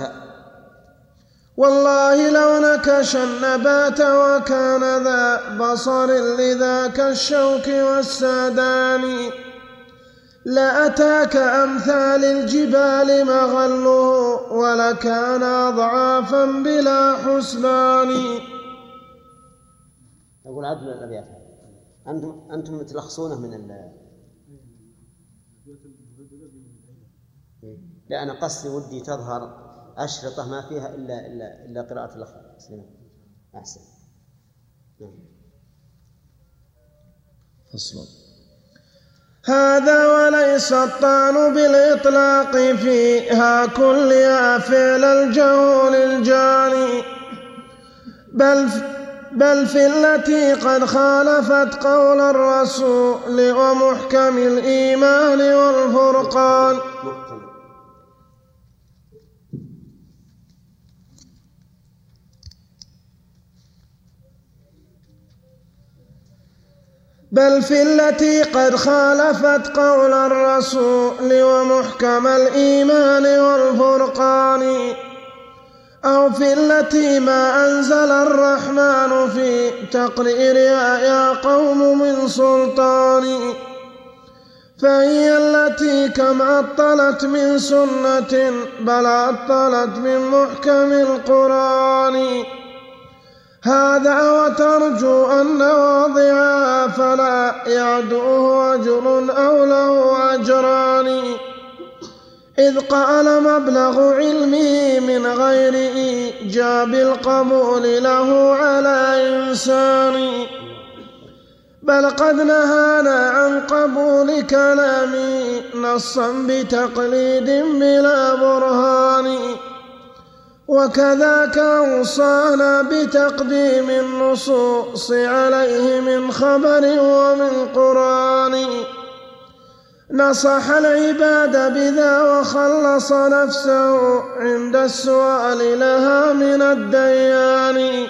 والله لو نكش النبات وكان ذا بصر لذاك الشوك والسادان، لأتاك أمثال الجبال مغله ولكان أضعافا بلا حسبان. أقول عدل الأبيات. أنتم تلخصونه من لا، أنا قصدي ودي تظهر أشرطة ما فيها إلا قراءة الأخ أحسن. فصل. هذا وليس الطعن بالإطلاق فيها كلها فعل الجهول الجاني، بل في التي قد خالفت قول الرسول ومحكم الإيمان والفرقان. بل في التي قد خالفت قول الرسول ومحكم الإيمان والفرقان، أو في التي ما أنزل الرحمن في تقريرها يا قوم من سلطان، فهي التي كم عطلت من سنة بل عطلت من محكم القرآن. هذا وترجو أن واضعها فلا يعدوه أجر أو له أجران، إذ قال مبلغ علمه من غير إيجاب القبول له على إنسان، بل قد نهانا عن قبول كلامه نصا بتقليد بلا برهان، وكذاك أوصانا بتقديم النصوص عليه من خبر ومن قرآن، نصح العباد بذا وخلص نفسه عند السؤال لها من الديان،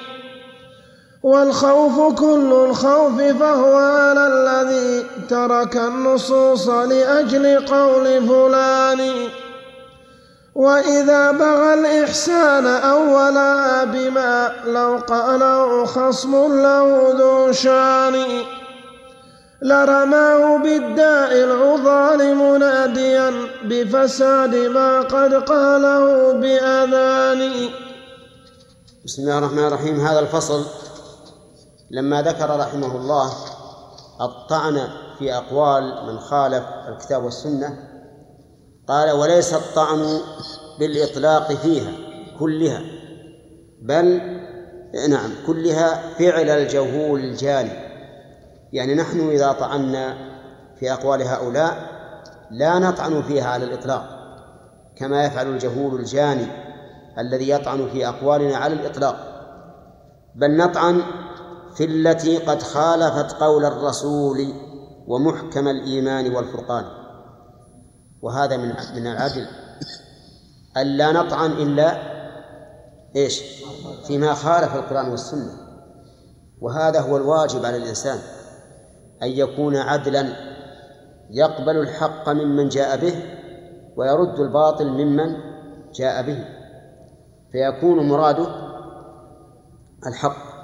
والخوف كل الخوف فهو على الذي ترك النصوص لأجل قول فلان، وإذا بغى الإحسان أولا بما لو قاله خصم له ذو شان، لرماه بالداء العضال مناديا بفساد ما قد قاله بأذان. بسم الله الرحمن الرحيم. هذا الفصل لما ذكر رحمه الله الطعن في أقوال من خالف الكتاب والسنة قال وليس الطعن بالإطلاق فيها كلها، بل نعم كلها فعل الجهول الجاني، يعني نحن إذا طعنا في أقوال هؤلاء لا نطعن فيها على الإطلاق كما يفعل الجهول الجاني الذي يطعن في أقوالنا على الإطلاق، بل نطعن في التي قد خالفت قول الرسول ومحكم الإيمان والفرقان. وهذا من العدل ألا نطعن إلا إيش؟ فيما خالف القرآن والسنة، وهذا هو الواجب على الإنسان أن يكون عدلا يقبل الحق ممن جاء به ويرد الباطل ممن جاء به، فيكون مراده الحق.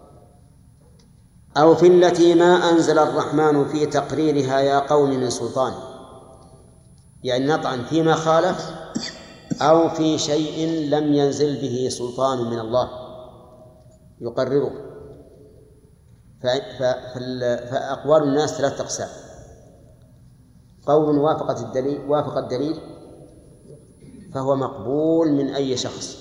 أو في التي ما أنزل الرحمن في تقريرها يا قوم من سلطان، يعني نطعن فيما خالف أو في شيء لم ينزل به سلطان من الله يقرره. فأقوال الناس ثلاثة أقسام: قول وافق الدليل فهو مقبول من أي شخص،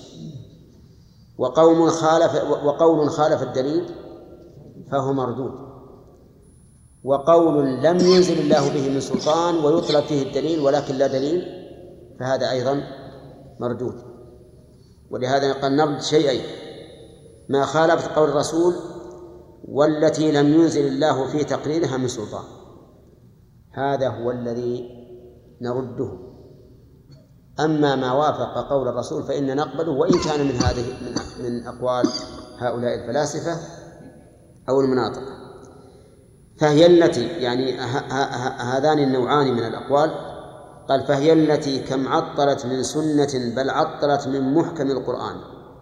وقول خالف الدليل فهو مردود، وقول لم ينزل الله به من سلطان ويطلب فيه الدليل ولكن لا دليل فهذا أيضا مردود. ولهذا قال نرد شيئين: ما خالفت قول الرسول والتي لم ينزل الله في تقريرها من سلطان، هذا هو الذي نرده. أما ما وافق قول الرسول فإن نقبله وإن كان من أقوال هؤلاء الفلاسفة أو المناطق. فهي التي يعني هذان النوعان من الأقوال قال فهي التي كم عطلت من سنة بل عطلت من محكم القرآن،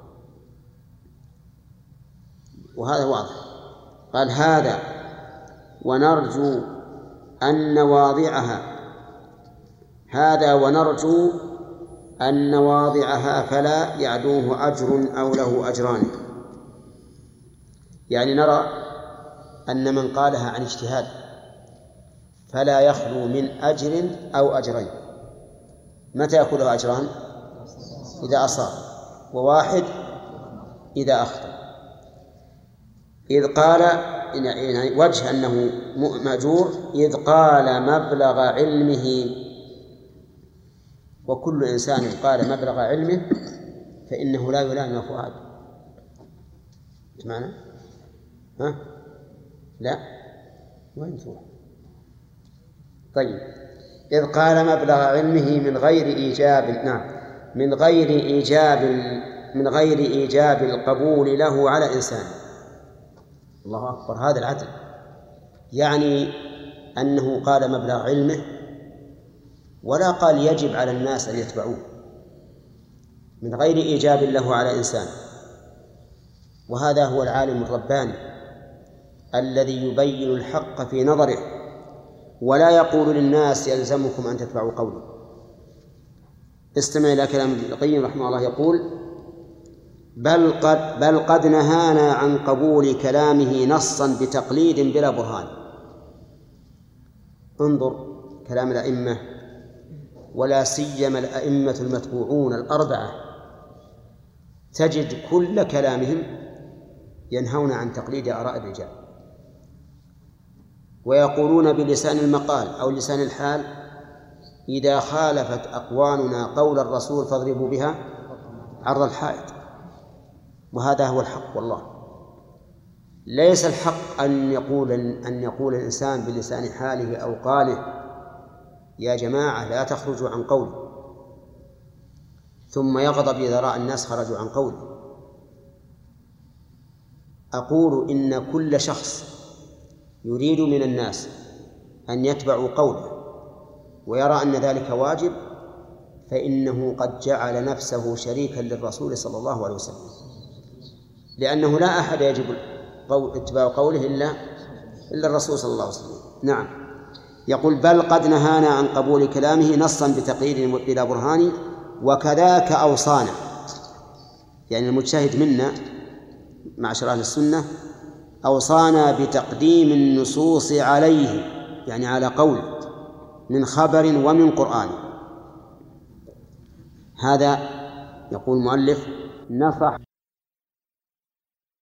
وهذا واضح. قال هذا ونرجو أن واضعها هذا ونرجو أن واضعها فلا يعدوه أجر أو له أجران. يعني نرى أن من قالها عن اجتهاد فلا يخلو من أجر أو أجرين. متى يكون له أجران؟ إذا أصاب، وواحد إذا أخطأ. إذ قال يعني وجه أنه مأجور إذ قال مبلغ علمه، وكل إنسان قال مبلغ علمه فإنه لا يلام فؤاد. معنى؟ ها؟ لا، وين تروح؟ طيب، إذ قال مبلغ علمه من غير إيجاب، نعم، من غير إيجاب القبول له على إنسان. الله أكبر، هذا العدل. يعني أنه قال مبلغ علمه ولا قال يجب على الناس أن يتبعوه، من غير إيجاب له على إنسان. وهذا هو العالم الرباني الذي يبين الحق في نظره ولا يقول للناس يلزمكم أن تتبعوا قولي. استمع إلى كلام ابن القيم رحمه الله يقول: بل قد نهانا عن قبول كلامه نصا بتقليد بلا برهان. انظر كلام الأئمة، ولا سيما الأئمة المتبوعون الأربعة، تجد كل كلامهم ينهون عن تقليد آراء الرجال، ويقولون بلسان المقال أو لسان الحال: إذا خالفت أقوالنا قول الرسول فاضربوا بها عرض الحائط. وهذا هو الحق والله. ليس الحق أن يقول الإنسان بلسان حاله أو قاله: يا جماعة لا تخرجوا عن قولي، ثم يغضب إذا رأى الناس خرجوا عن قولي. أقول إن كل شخص يريد من الناس أن يتبعوا قوله ويرى أن ذلك واجب فإنه قد جعل نفسه شريكا للرسول صلى الله عليه وسلم، لأنه لا أحد يجب اتباع قوله إلا الرسول صلى الله عليه وسلم. نعم، يقول: بل قد نهانا عن قبول كلامه نصا بتقليد بلا برهان، وكذاك أوصانا، يعني المجتهد منا معشر أهل السنة أوصانا بتقديم النصوص عليه، يعني على قول، من خبر ومن قرآن. هذا يقول المؤلف نصح